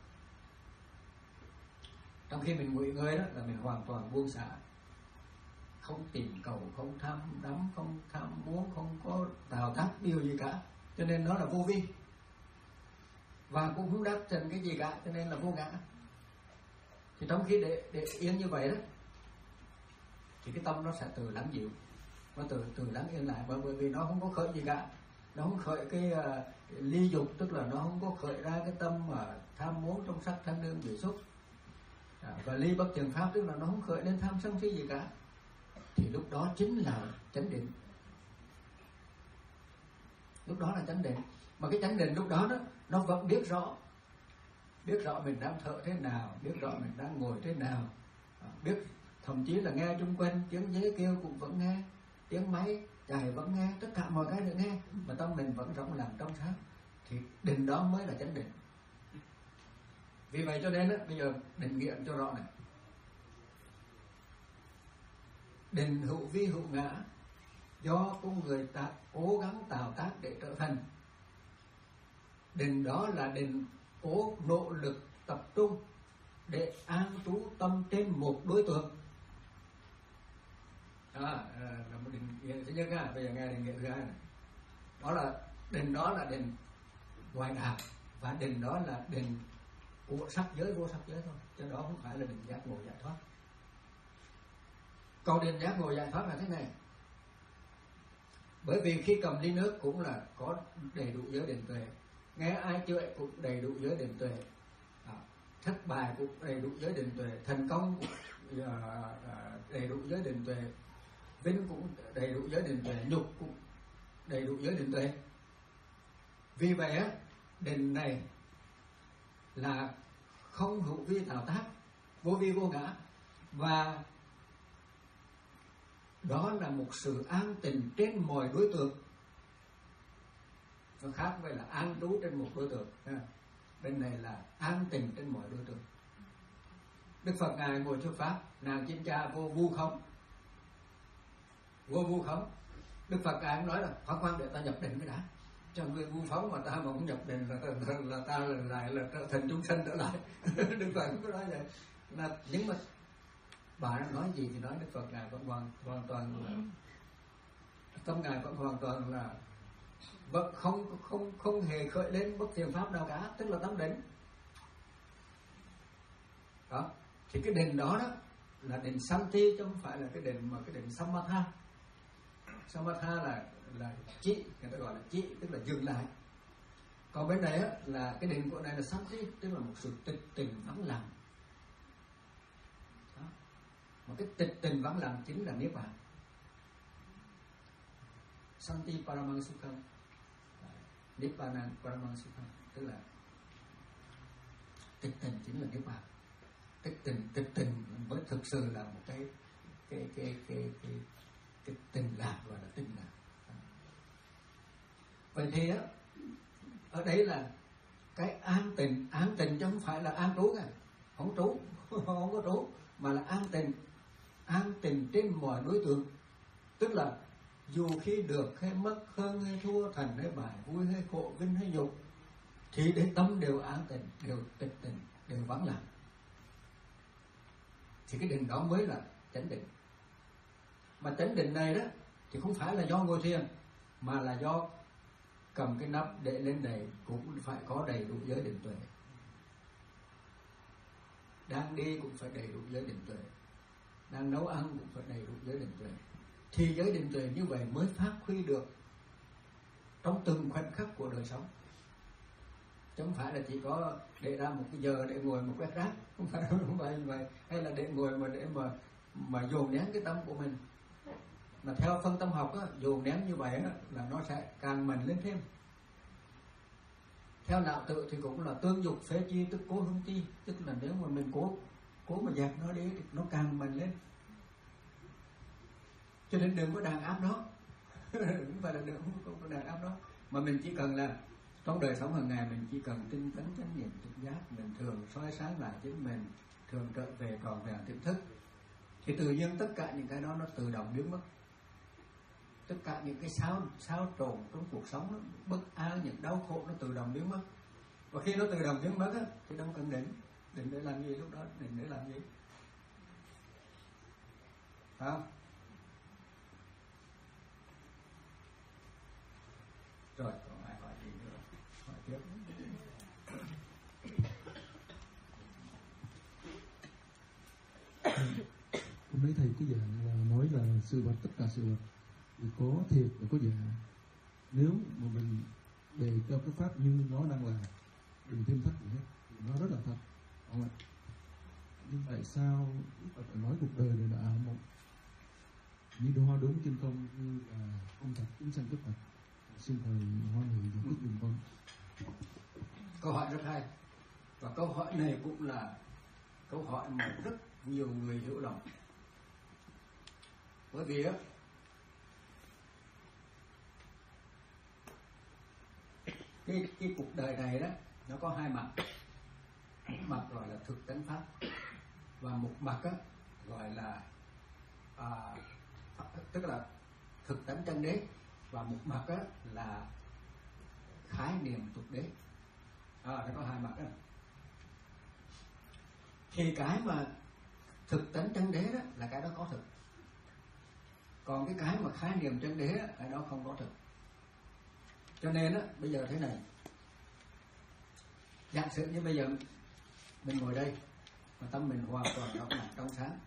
Trong khi mình nghỉ ngơi đó là mình hoàn toàn buông xả, không tìm cầu, không tham đắm, không tham muốn, không có tạo tác điều gì cả, cho nên nó là vô vi và cũng không đắc thành cái gì cả, cho nên là vô ngã. Thì trong khi để, để yên như vậy đó thì cái tâm nó sẽ từ lắng dịu, nó từ từ lắng yên lại, bởi vì nó không có khởi gì cả, nó không khởi cái uh, ly dục, tức là nó không có khởi ra cái tâm mà tham muốn trong sắc thanh hương vị xúc. À, và ly bất trường pháp tức là nó không khởi lên tham sân si gì cả, thì lúc đó chính là chánh định. Lúc đó là chánh định. Mà cái chánh định lúc đó đó nó vẫn biết rõ, biết rõ mình đang thở thế nào, biết rõ mình đang ngồi thế nào, à, biết thậm chí là nghe chung quanh tiếng dế kêu cũng vẫn nghe, tiếng máy chạy vẫn nghe, tất cả mọi cái được nghe, mà tâm mình vẫn rộng lặng trong sáng, thì định đó mới là chánh định. Vì vậy cho nên đó, bây giờ định nghĩa cho rõ này. Định hữu vi hữu ngã, do con người ta cố gắng tạo tác để trở thành. Định đó là định cố nỗ lực tập trung để an trú tâm trên một đối tượng. À, là một định nghĩa thứ nhất ha. Bây giờ nghe định nghĩa thứ hai này. Đó là định đó là định ngoại đạo, và định đó là định của sắc giới vô sắc giới thôi, chứ đó không phải là định giác ngộ giải thoát. Còn định giác ngộ giải thoát là thế này. Bởi vì khi cầm ly nước cũng là có đầy đủ giới định tuệ, nghe ai chửi cũng đầy đủ giới định tuệ, à, thất bại cũng đầy đủ giới định tuệ, thành công cũng à, à, đầy đủ giới định tuệ, vinh cũng đầy đủ giới định tuệ, nhục cũng đầy đủ giới định tuệ. Vì vậy á, định này là không hữu vi tạo tác, vô vi vô ngã, và đó là một sự an tịnh trên mọi đối tượng. Nó khác với là an trú trên một đối tượng. Bên này là an tịnh trên mọi đối tượng. Đức Phật ngài ngồi thuyết pháp, nàng chính cha vô vu không, vô vu không. Đức Phật ngài cũng nói là khoan khoan để ta nhập định mới đã, cho người vu phóng mà ta mà không nhập định là ta là, là ta là lại là trở thành chúng sanh trở lại. Đức Phật cũng có nói vậy. Là nhưng mà bà đang nói gì thì nói, Đức Phật ngài vẫn hoàn hoàn toàn là tâm ngài vẫn hoàn toàn là vẫn không không không hề khởi lên bất thiện pháp nào cả, tức là tâm định. Đó, thì cái định đó đó là định Santi, chứ không phải là cái định mà cái định Samatha. Samatha là là trị, người ta gọi là trị, tức là dừng lại. Còn bên này á, là cái định của này là Santi, tức là một sự tịch tình vắng lặng. Đó. Mà cái tịch tình vắng lặng chính là Niết Bàn. Santi Paramang Sukham, Nippanan Paramang Sukham, tức là tịch tình chính là Niết Bàn. Tịch tình, tịch tình mới thực sự là một cái cái cái cái cái, cái tình lạc, gọi là tình lạc. Vậy thì á, ở đây là cái an tình, an tình chứ không phải là an trú cả, không trú, không có trú, mà là an tình, an tình trên mọi đối tượng, tức là dù khi được hay mất, hơn hay thua, thành hay bại, vui hay khổ, vinh hay nhục, thì đến tâm đều an tình, đều tịch tình, đều vắng lặng. Thì cái định đó mới là chánh định. Mà chánh định này đó thì không phải là do ngồi thiền, mà là do cầm cái nắp để lên đầy cũng phải có đầy đủ giới định tuệ. Đang đi cũng phải đầy đủ giới định tuệ, đang nấu ăn cũng phải đầy đủ giới định tuệ. Thì giới định tuệ như vậy mới phát huy được trong từng khoảnh khắc của đời sống, chứ không phải là chỉ có để ra một cái giờ để ngồi một quét rác, không phải không phải như vậy, hay là để ngồi mà để mà mà dồn nén cái tâm của mình. Mà theo phân tâm học á, dồn nén như vậy á, là nó sẽ càng mạnh lên thêm. Theo đạo tự thì cũng là tương dục phế chi, tức cố hưng chi, tức là nếu mà mình cố cố mà dẹp nó đi thì nó càng mạnh lên. Cho nên đừng có đàn áp nó, không phải là đừng không có đàn áp nó, mà mình chỉ cần là trong đời sống hàng ngày mình chỉ cần tinh tấn chánh niệm trực giác, mình thường soi sáng lại chính mình, thường trở về tròn vẹn tiềm thức, thì tự nhiên tất cả những cái đó nó tự động biến mất. Tất cả những cái xáo xáo trộn trong cuộc sống, nó bất an, những đau khổ nó tự động biến mất. Và khi nó tự động biến mất á, thì đâu cần định. Định để làm gì lúc đó? Định để làm gì? Phải không? Rồi, còn ai hỏi gì nữa? Hỏi tiếp. Hôm nay thầy có dạng là nói là sự vật, tất cả sự vật thì có thiệt và có giả. Nếu mà mình đề cho cái pháp như nó đang là, đừng thêm thắt gì hết, thì nó rất là thật, không ạ? Nhưng tại sao Đức Phật phải nói cuộc đời này là ảo mộng? Như hoa đốm trên không như là không thật, chúng sanh bất thật. Xin thầy hoan hỷ giải thích dùm con. Câu hỏi rất hay. Và câu hỏi này cũng là câu hỏi mà rất nhiều người hiểu lầm. Bởi vì á, cái, cái cuộc đời này đó, nó có hai mặt. Một mặt gọi là thực tánh pháp, và một mặt á, gọi là à, tức là thực tánh chân đế, và một mặt á, là khái niệm tục đế. À, nó có hai mặt đó. Thì cái mà thực tánh chân đế đó là cái đó có thực. Còn cái cái mà khái niệm chân đế đó, cái đó không có thực. Cho nên á, bây giờ thế này. Giả sử như bây giờ mình ngồi đây mà tâm mình hoàn toàn rộng mở trong sáng,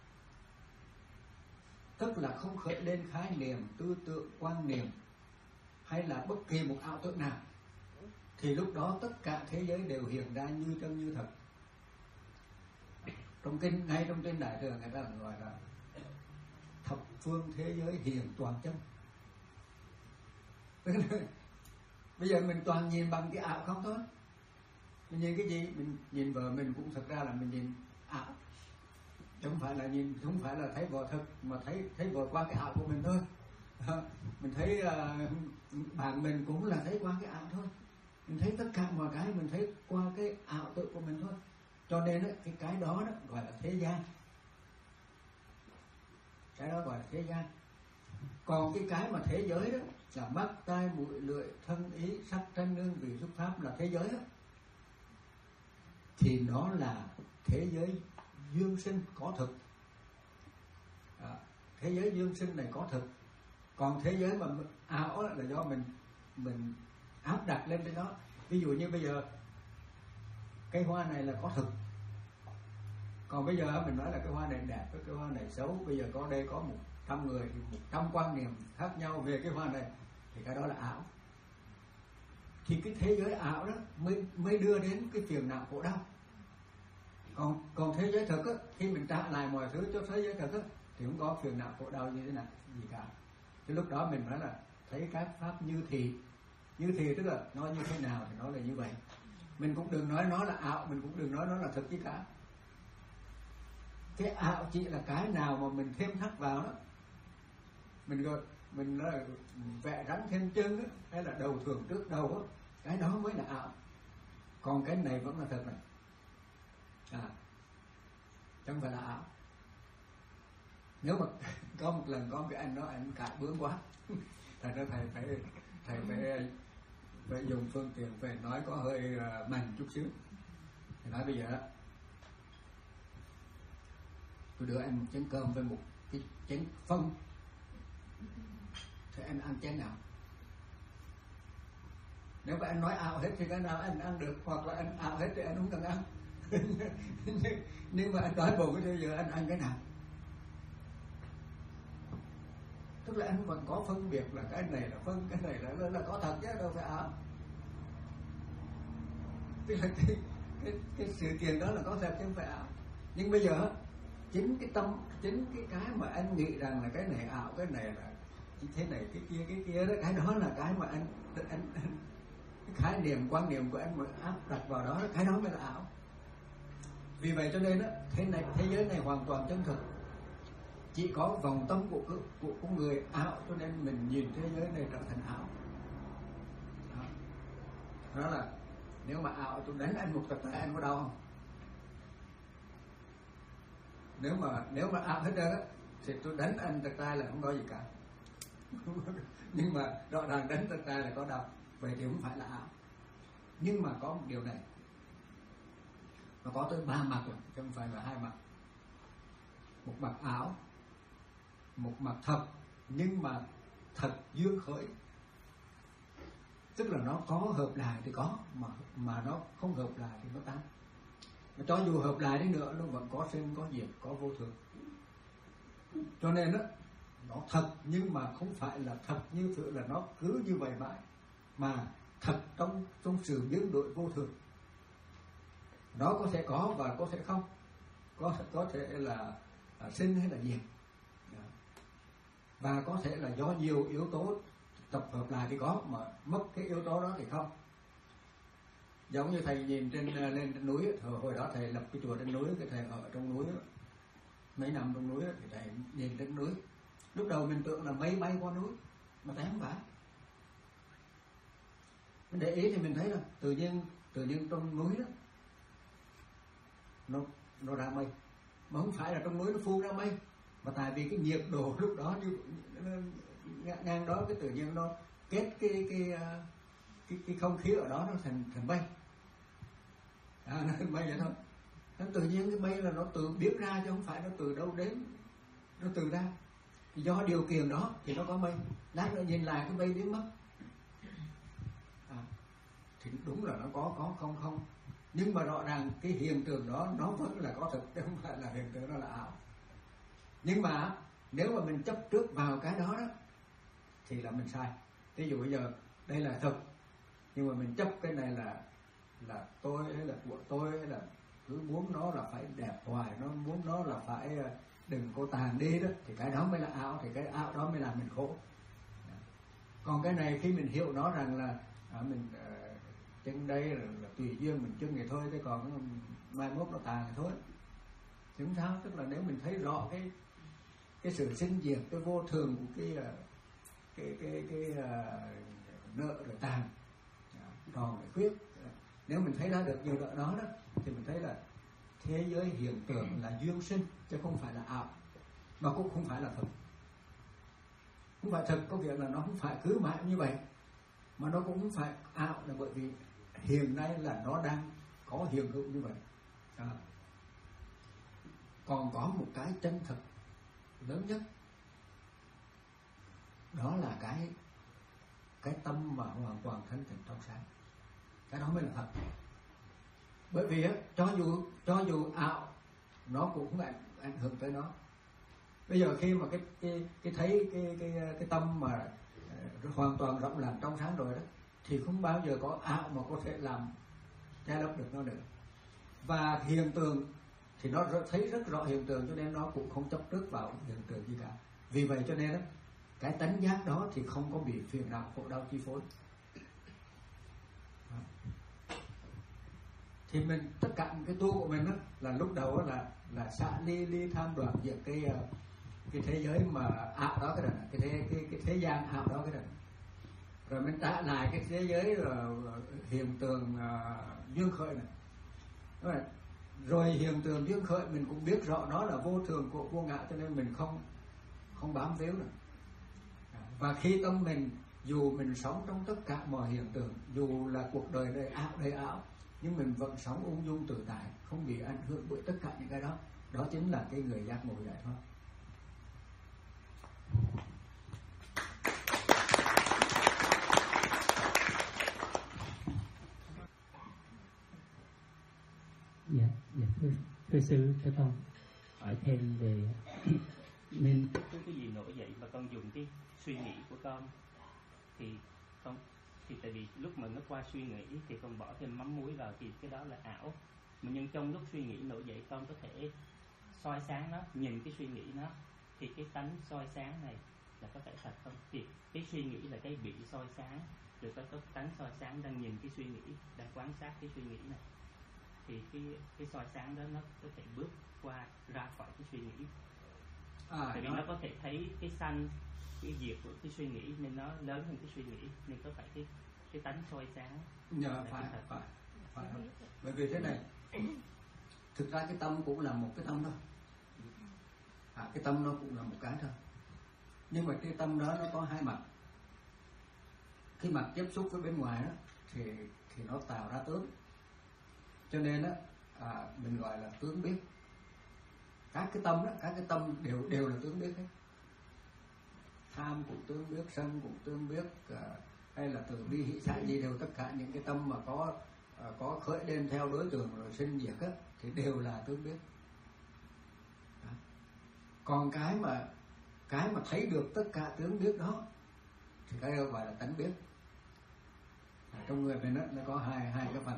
tức là không khởi lên khái niệm, tư tưởng, quan niệm hay là bất kỳ một ảo tưởng nào, thì lúc đó tất cả thế giới đều hiện ra như chân như thật. Trong kinh, ngay trong trên Đại Thừa người ta gọi là thập phương thế giới hiện toàn chân. Bây giờ mình toàn nhìn bằng cái ảo không thôi. Mình nhìn cái gì? Mình nhìn vợ mình cũng thật ra là mình nhìn ảo. Không phải là nhìn, không phải là thấy vợ thật, mà thấy thấy vợ qua cái ảo của mình thôi. Mình thấy uh, bạn mình cũng là thấy qua cái ảo thôi. Mình thấy tất cả mọi cái mình thấy qua cái ảo tưởng của mình thôi. Cho nên đó, cái cái đó, đó gọi là thế gian. Cái đó gọi là thế gian. Còn cái cái mà thế giới đó là mắt, tai, mũi, lưỡi, thân, ý, sắc, thanh, hương, vị, xúc, pháp là thế giới đó, thì nó là thế giới dương sinh có thực. À, thế giới dương sinh này có thực. Còn thế giới mà ảo là do mình mình áp đặt lên trên đó. Ví dụ như bây giờ cây hoa này là có thực, còn bây giờ mình nói là cái hoa này đẹp, cái hoa này xấu. Bây giờ có đây có một trăm người thì một trăm quan niệm khác nhau về cái hoa này, thì cái đó là ảo. Thì cái thế giới ảo đó mới mới đưa đến cái phiền não khổ đau. Còn còn thế giới thực á, khi mình trả lại mọi thứ cho thế giới thực á, thì không có phiền não khổ đau như thế nào gì cả. Thì lúc đó mình nói là thấy các pháp như thị. Như thị tức là nó như thế nào thì nó là như vậy. Mình cũng đừng nói nó là ảo, mình cũng đừng nói nó là thực gì cả. Cái ảo chỉ là cái nào mà mình thêm thắt vào đó. Mình gọi mình nói là vẽ rắn thêm chân đó, hay là đầu thường trước đầu đó, cái đó mới là ảo. Còn cái này vẫn là thật này. À, chẳng phải là ảo. Nếu mà có một lần có một cái anh đó, anh cãi bướng quá, thầy nói thầy phải thầy phải phải dùng phương tiện về nói có hơi uh, mạnh chút xíu. Thầy nói bây giờ tôi đưa anh một chén cơm với một cái chén phân, thì anh ăn chén nào? Nếu mà anh nói ảo hết thì cái nào anh ăn được, hoặc là anh ảo hết thì anh không cần ăn. Nhưng mà anh đói bụng thì giờ anh ăn cái nào? Tức là anh vẫn có phân biệt là cái này là phân, cái này là, là, là có thật chứ đâu phải ảo. Tức là cái, cái, cái sự kiện đó là có thật chứ không phải ảo. Nhưng bây giờ chính cái tâm, chính cái cái mà anh nghĩ rằng là cái này ảo, cái này là thế này, cái kia, cái kia đó, cái đó là cái mà anh, anh, anh cái khái niệm, quan niệm của anh mà áp đặt vào đó, cái đó mới là ảo. Vì vậy cho nên đó, thế này, thế giới này hoàn toàn chân thực. Chỉ có vòng tâm của của con người ảo, cho nên mình nhìn thế giới này trở thành ảo. Đó, đó là nếu mà ảo tôi đánh anh một tập thể anh có đau không? nếu mà nếu mà ảo hết trơn á thì tôi đánh anh tật tay là không có gì cả. Nhưng mà rõ ràng đánh tật tay là có đau, vậy thì không phải là ảo. Nhưng mà có một điều này, nó có tới ba mặt rồi, chứ không phải là hai mặt. Một mặt ảo, một mặt thật, nhưng mà thật dương khởi, tức là nó có hợp lại thì có, mà mà nó không hợp lại thì nó tan. Cho dù hợp lại đi nữa nó vẫn có sinh, có diệt, có vô thường. Cho nên đó, nó thật nhưng mà không phải là thật như sự là nó cứ như vậy mãi, mà thật trong trong sự biến đổi vô thường. Nó có thể có và có thể không, có có thể là, là sinh hay là diệt, và có thể là do nhiều yếu tố tập hợp lại thì có, mà mất cái yếu tố đó thì không. Giống như thầy nhìn trên lên trên núi, hồi, hồi đó thầy lập cái chùa trên núi, cái thầy ở trong núi mấy năm trong núi thì thầy nhìn trên núi, lúc đầu mình tưởng là mây bay qua núi, mà thấy không phải. Mình để ý thì mình thấy là tự nhiên tự nhiên trong núi đó nó nó ra mây, mà không phải là trong núi nó phun ra mây, mà tại vì cái nhiệt độ lúc đó như ngang đó, cái tự nhiên nó kết cái cái cái cái không khí ở đó nó thành thành mây, à, nó thành mây vậy thôi. Nó tự nhiên cái mây là nó tự biến ra chứ không phải nó từ đâu đến, nó từ ra. Do điều kiện đó thì nó có mây, lát nữa nhìn lại cái mây biến mất. À, thì đúng là nó có có không không, nhưng mà rõ ràng cái hiện tượng đó nó vẫn là có thực, chứ không phải là hiện tượng đó là ảo. Nhưng mà nếu mà mình chấp trước vào cái đó đó thì là mình sai. Ví dụ bây giờ đây là thực, nhưng mà mình chấp cái này là là tôi hay là của tôi, hay là cứ muốn nó là phải đẹp hoài, nó muốn nó là phải đừng có tàn đi đó, thì cái đó mới là ảo, thì cái ảo đó mới làm mình khổ. Còn cái này khi mình hiểu nó rằng là à, mình uh, chân đây là, là tùy duyên mình chân vậy thôi, thế còn mai mốt nó tàn thì thôi, thì không sao. Tức là nếu mình thấy rõ cái cái sự sinh diệt, cái vô thường của cái cái cái cái, cái uh, nợ rồi tàn, tròn rồi khuyết, nếu mình thấy ra được nhiều nợ đó đó thì mình thấy là thế giới hiện tượng là duyên sinh chứ không phải là ảo, mà cũng không phải là thực. Không phải thực có nghĩa là nó không phải cứ mãi như vậy, mà nó cũng không phải ảo, là bởi vì hiện nay là nó đang có hiện hữu như vậy. À. Còn có một cái chân thực lớn nhất, đó là cái cái tâm mà hoàn toàn thanh tịnh trong sáng, cái đó mới là thật. Bởi vì á, cho dù cho dù ảo nó cũng không ảnh, ảnh hưởng tới nó. Bây giờ khi mà cái cái cái thấy cái cái cái tâm mà uh, hoàn toàn rộng lặng trong sáng rồi đó, thì không bao giờ có ảo mà có thể làm che lấp được nó nữa. Và hiện tượng thì nó thấy rất rõ hiện tượng, cho nên nó cũng không chấp trước vào hiện tượng gì cả. Vì vậy cho nên đó, cái tánh giác đó thì không có bị phiền não khổ đau chi phối. Đó. Thì mình tất cả cái tu của mình đó, là lúc đầu đó là là xả ly ly tham đoạn diệt cái cái thế giới mà ảo đó, cái đó cái thế cái cái thế gian ảo đó cái đó, rồi mình trả lại cái thế giới uh, hiện tượng uh, duyên khởi này. Rồi, rồi hiện tượng duyên khởi mình cũng biết rõ nó là vô thường của vô ngã, cho nên mình không không bám víu nữa. Và khi tâm mình, dù mình sống trong tất cả mọi hiện tượng, dù là cuộc đời đầy ảo đầy ảo, nhưng mình vẫn sống ung dung tự tại, không bị ảnh hưởng bởi tất cả những cái đó. Đó chính là cái người giác ngộ giải thoát. Dạ, dạ thưa, thưa sư, thưa con hỏi thêm về nên cái cái gì nổi dậy mà con dùng cái suy nghĩ của con, thì con thì tại vì lúc mà nó qua suy nghĩ thì con bỏ thêm mắm muối vào thì cái đó là ảo. Mà nhưng trong lúc suy nghĩ nổi dậy con có thể soi sáng nó, nhìn cái suy nghĩ nó, thì cái tánh soi sáng này là có phải thật không? Thì cái suy nghĩ là cái bị soi sáng, rồi có cái tánh soi sáng đang nhìn cái suy nghĩ, đang quan sát cái suy nghĩ này, thì cái cái soi sáng đó nó có thể bước qua ra khỏi cái suy nghĩ. À, tại vì nó có thể thấy cái sanh, cái diệt của cái suy nghĩ, nên nó lớn hơn cái suy nghĩ, nên có phải cái cái tánh soi sáng. Dạ, phải, phải, phải, phải. Bởi vì thế này, thực ra cái tâm cũng là một cái tâm thôi, à, cái tâm nó cũng là một cái thôi, nhưng mà cái tâm đó nó có hai mặt. Cái mặt tiếp xúc với bên ngoài đó thì thì nó tạo ra tướng, cho nên đó à, mình gọi là tướng biết. Các cái tâm đó, các cái tâm đều đều là tướng biết hết. Tham cũng tướng biết, sân cũng tướng biết, à, hay là từ bi hỷ xả gì đều, tất cả những cái tâm mà có à, có khởi lên theo đối tượng rồi sinh diệt á thì đều là tướng biết. Đó. Còn cái mà cái mà thấy được tất cả tướng biết đó thì cái đó gọi là tánh biết. À, trong người mình đó, nó có hai hai cái phần.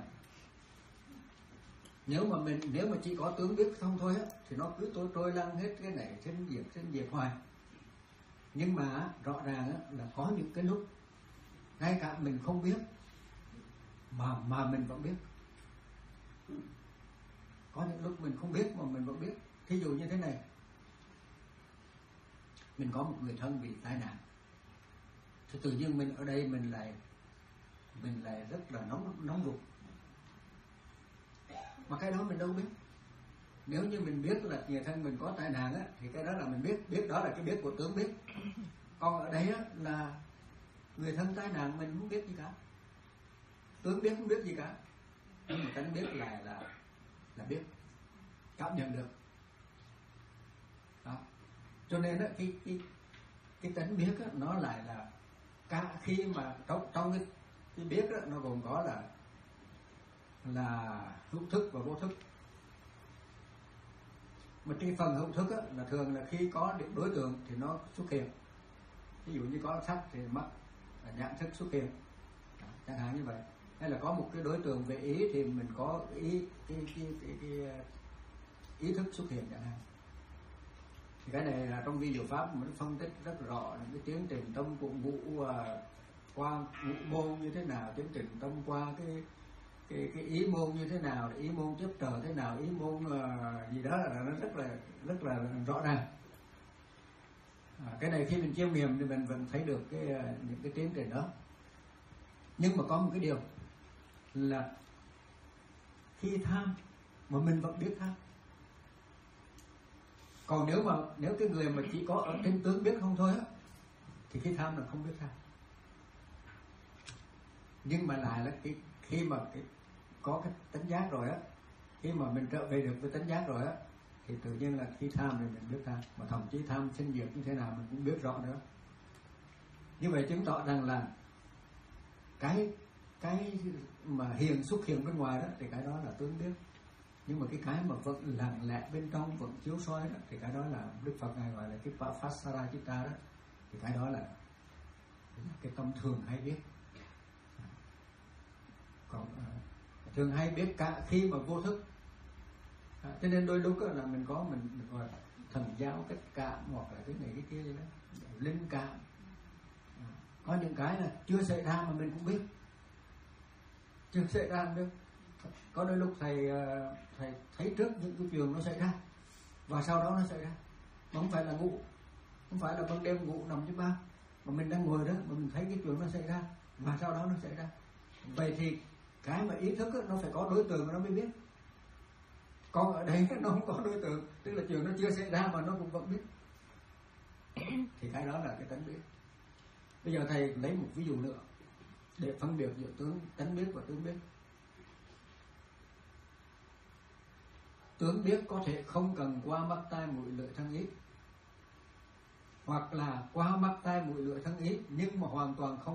Nếu mà mình nếu mà chỉ có tướng biết không thôi á thì nó cứ trôi trôi lăn hết cái này sinh diệt sinh diệt hoài. Nhưng mà rõ ràng á, là có những cái lúc ngay cả mình không biết mà mà mình vẫn biết. Có những lúc mình không biết mà mình vẫn biết. Thí dụ như thế này, mình có một người thân bị tai nạn, thì tự nhiên mình ở đây mình lại mình lại rất là nóng nóng ruột, mà cái đó mình đâu biết. Nếu như mình biết là người thân mình có tai nạn á, thì cái đó là mình biết, biết đó là cái biết của tướng biết. Còn ở đây á, là người thân tai nạn mình không biết gì cả, tướng biết không biết gì cả, nhưng mà tánh biết là là là biết, cảm nhận được. Đó. Cho nên á, cái cái cái tánh biết á, nó lại là cả khi mà trong trong cái cái biết á, nó gồm có là là hữu thức và vô thức. Mà cái phần hữu thức á, là thường là khi có đối tượng thì nó xuất hiện. Ví dụ như có sắc thì mắt là nhãn thức xuất hiện, đó, chẳng hạn như vậy. Hay là có một cái đối tượng về ý thì mình có ý cái cái cái, cái, cái ý thức xuất hiện chẳng hạn. Thì cái này là trong vi diệu pháp mình phân tích rất rõ những cái tiến trình tâm của ngũ qua ngũ môn như thế nào, tiến trình tâm qua cái cái cái ý môn như thế nào, ý môn chấp trợ thế nào, ý môn uh, gì đó là nó rất là rất là rõ ràng. À, cái này khi mình chiêm nghiệm thì mình vẫn thấy được cái những cái tiến trình đó. Nhưng mà có một cái điều là khi tham mà mình vẫn biết tham. Còn nếu mà nếu cái người mà chỉ có ở trên tướng biết không thôi á, thì khi tham là không biết tham. Nhưng mà lại là cái khi mà cái có cái tánh giác rồi á, khi mà mình trở về được với tánh giác rồi á, thì tự nhiên là khi tham thì mình biết tham, mà thậm chí tham sinh diệt như thế nào mình cũng biết rõ nữa. Như vậy chứng tỏ rằng là cái cái mà hiện xuất hiện bên ngoài đó thì cái đó là tướng biết, nhưng mà cái cái mà vẫn lặng lẽ bên trong vẫn chiếu soi đó thì cái đó là Đức Phật ngài gọi là cái Pasara Chitta đó, thì cái đó là cái tâm thường hay biết. Còn thường hay biết cả khi mà vô thức. À, cho nên đôi lúc là mình có mình, mình gọi là thần giáo cách cảm hoặc là cái này cái kia đó, linh cảm. À, có những cái là chưa xảy ra mà mình cũng biết, chưa xảy ra không biết. Có đôi lúc thầy thầy thấy trước những cái chuyện nó xảy ra và sau đó nó xảy ra, mà không phải là ngủ, không phải là ban đêm ngủ nằm dưới ba, mà mình đang ngồi đó mà mình thấy cái chuyện nó xảy ra và sau đó nó xảy ra. Vậy thì cái mà ý thức đó, nó phải có đối tượng mà nó mới biết. Còn ở đây nó không có đối tượng, tức là chuyện nó chưa xảy ra mà nó cũng vẫn biết, thì cái đó là cái tánh biết. Bây giờ thầy lấy một ví dụ nữa để phân biệt giữa tướng tánh biết và tướng biết. Tướng biết có thể không cần qua mắt tai mũi lưỡi thân ý, hoặc là qua mắt tai mũi lưỡi thân ý nhưng mà hoàn toàn không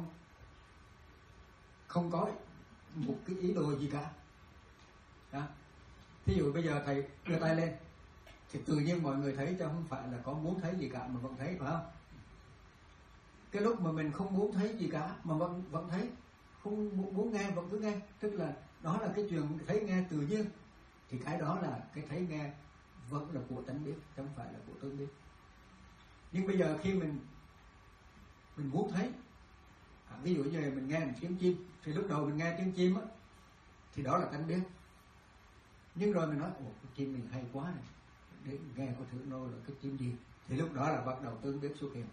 không có một cái ý đồ gì cả. Đó. Thí dụ bây giờ thầy đưa tay lên thì tự nhiên mọi người thấy, chứ không phải là có muốn thấy gì cả mà vẫn thấy, phải không? Cái lúc mà mình không muốn thấy gì cả mà vẫn vẫn thấy, không muốn nghe vẫn cứ nghe, tức là đó là cái chuyện thấy nghe tự nhiên, thì cái đó là cái thấy nghe vẫn là của tánh biết, chứ không phải là của tướng biết. Nhưng bây giờ khi mình mình muốn thấy, à, ví dụ như là mình nghe một tiếng chim, thì lúc đầu mình nghe tiếng chim á thì đó là tánh biết. Nhưng rồi mình nói, ồ, cái chim mình hay quá này, để nghe có thử nô là cái chim gì, thì lúc đó là bắt đầu tướng biết xuất hiện.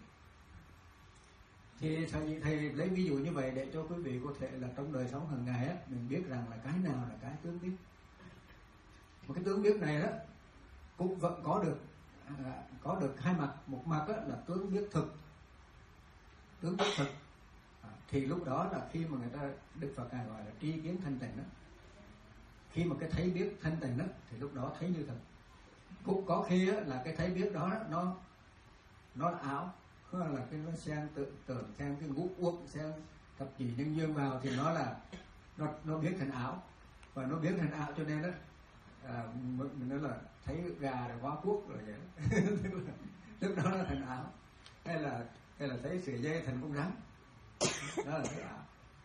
Thì thầy, thầy lấy ví dụ như vậy để cho quý vị có thể là trong đời sống hàng ngày á, mình biết rằng là cái nào là cái tướng biết. Một cái tướng biết này đó cũng vẫn có được à, có được hai mặt. Một mặt là tướng biết thực, tướng biết thực à, thì lúc đó là khi mà người ta Đức Phật Ngài gọi là tri kiến thanh tịnh đó. Khi mà cái thấy biết thanh tịnh đó thì lúc đó thấy như thật. Cũng có khi là cái thấy biết đó nó nó là ảo, là cái nó xen tự tưởng xen cái ngũ uất xen thập chỉ nhân duyên vào thì nó là nó nó biết thành ảo, và nó biết thành ảo cho nên đó à, mình nói là thấy gà là hóa quốc rồi vậy. Lúc đó nó thành ảo, hay là hay là thấy sợi dây thành con rắn, đó là thấy ảo.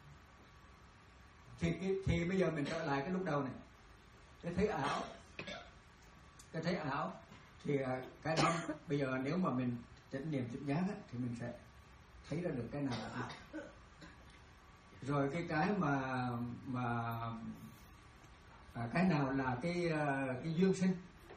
Thì cái, thì bây giờ mình trở lại cái lúc đầu này, cái thấy ảo, cái thấy ảo thì cái đó bây giờ nếu mà mình chánh niệm chánh giác thì mình sẽ thấy ra được cái nào là ảo. Rồi cái cái mà mà à, cái nào là cái cái duyên sinh,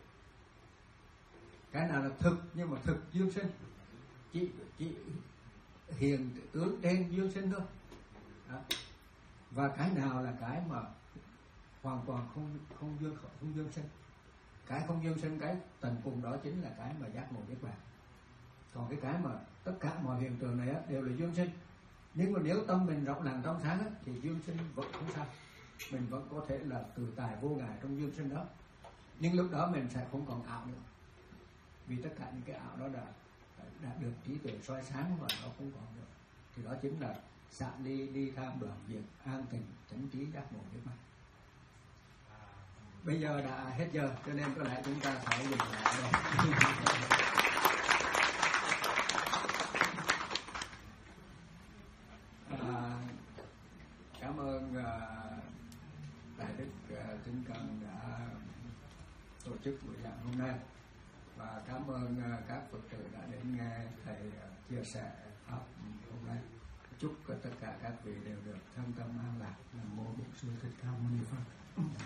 cái nào là thực nhưng mà thực duyên sinh, chỉ chỉ hiện tướng đen duyên sinh thôi. Đó. Và cái nào là cái mà hoàn toàn không không duyên không duyên sinh. Cái không duyên sinh, cái tận cùng đó chính là cái mà giác ngộ niết bàn. Còn cái cái mà tất cả mọi hiện tượng này á, đều là duyên sinh. Nhưng mà nếu tâm mình rộng lặng trong sáng á, thì duyên sinh vẫn không sao. Mình vẫn có thể là tự tại vô ngại trong duyên sinh đó. Nhưng lúc đó mình sẽ không còn ảo nữa. Vì tất cả những cái ảo đó đã, đã được trí tuệ soi sáng và nó không còn nữa. Thì đó chính là xả đi đi tham đoạn diệt an tịnh chánh trí giác ngộ niết bàn. Bây giờ đã hết giờ cho nên có lẽ chúng ta phải dừng lại ở đây. À, cảm ơn uh, Đại Đức uh, Tinh Cần đã tổ chức buổi giảng hôm nay, và cảm ơn uh, các Phật tử đã đến nghe thầy uh, chia sẻ pháp hôm nay. Chúc uh, tất cả các vị đều được thân tâm an lạc. Nam mô Bổn Sư Thích Ca Mâu Ni Phật.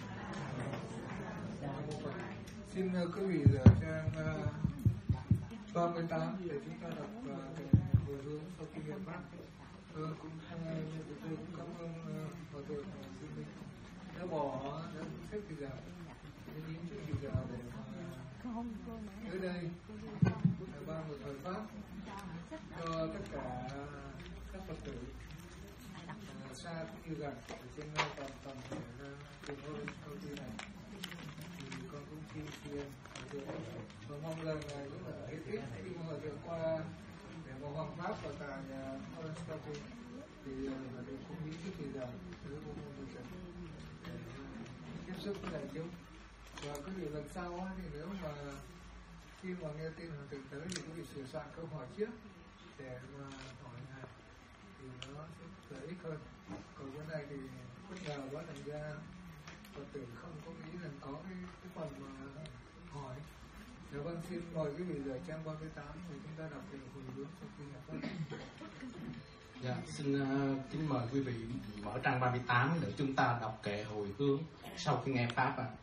Xin uh, quý vị giờ trang uh, ba mươi tám để chúng ta đọc uh, hồi hướng sau khi nghe pháp. Uh, cũng uh, tôi cũng cảm ơn Hòa Thượng Sư Minh đã bỏ đã xếp bây giờ đến những trước bây giờ để mà tới đây ba một thời pháp cho tất cả các Phật tử uh, xa cũng như gần ở trên toàn toàn thể trường ơi công ty này. Thì con cũng xin xin và mong rằng là rất là ít ít khi mà Hòa Thượng qua để mà hoàng pháp và tại Orange County thì là đều không nghĩ trước bây giờ thứ vô môn điều chỉnh để tiếp xúc với đại chúng. Và cái điều lần sau á, thì nếu mà khi mà nghe tin Hòa Thượng tới thì quý vị sửa soạn câu hỏi trước để mà hỏi ngài thì nó sẽ lợi ích hơn. Còn cái này thì bất ngờ quá thành ra Phật tử không có nghĩ là có cái, cái phần mà hỏi. Dạ vâng, xin mời quý vị rời trang ba mươi tám thì chúng ta đọc về hồi hướng sau khi nhập pháp. Dạ, xin uh, kính mời quý vị mở trang ba mươi tám để chúng ta đọc kệ hồi hướng sau khi nghe pháp ạ. À.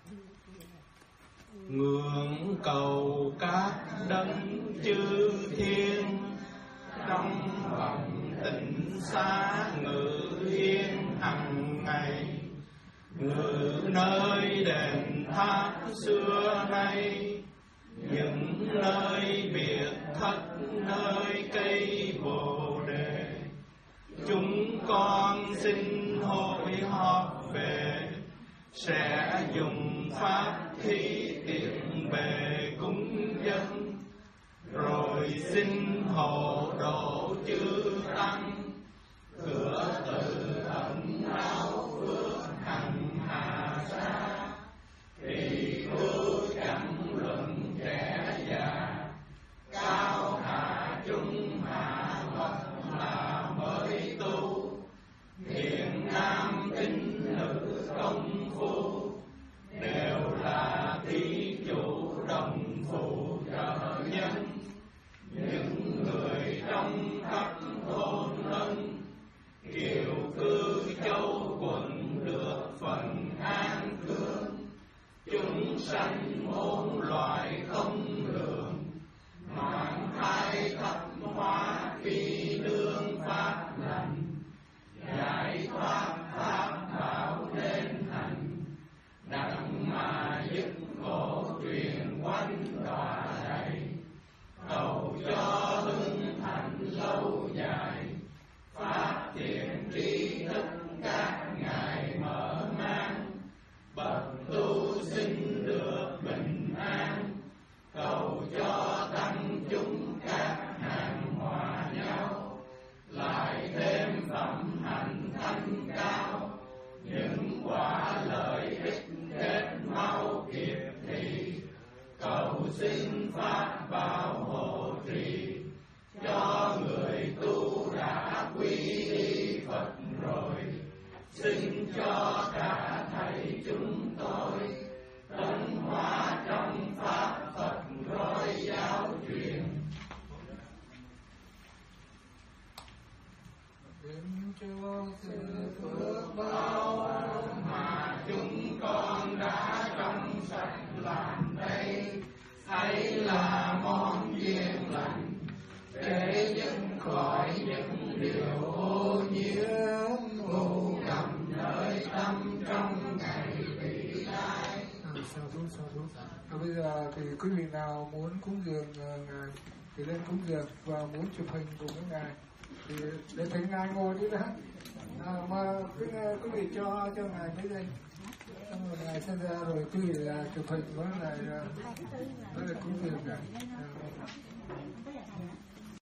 Ngưỡng cầu các đấng chư thiên trong vọng tịnh xá ngự yên hằng ngày, ngự nơi đền tháp xưa nay, những nơi biệt thất nơi cây bồ đề. Chúng con xin hội họp về, sẽ dùng pháp thí tiện bề cúng dân, rồi xin hộ độ chư tăng, cửa tự ẩn náu phước hằng hà sa, thì cứu chẳng luận trẻ già, cao hạ trung hạ hoặc là mới tu, thiện nam tín nữ công phu đều là quy y Phật rồi, xin cho cả thầy chúng tôi tấn hóa trong pháp Phật rồi giáo truyền. Kính cho sự Phước báo mà chúng con đã trong sạch làm đây, hay là món duyên lành để dứt khỏi những điều ô nhiễm ngủ ngầm nơi tâm trong ngày vị lai. À, sao thú, sao thú. À, bây giờ thì quý vị nào muốn cúng dường uh, ngài thì lên cúng dường, và muốn chụp hình cùng với ngài thì để thấy ngài ngồi đi đã. À, mà quý, quý vị cho cho ngài mấy giây, xong rồi ngài sẽ ra rồi quý vị là chụp hình với lại với lại cúng dường ngài. À,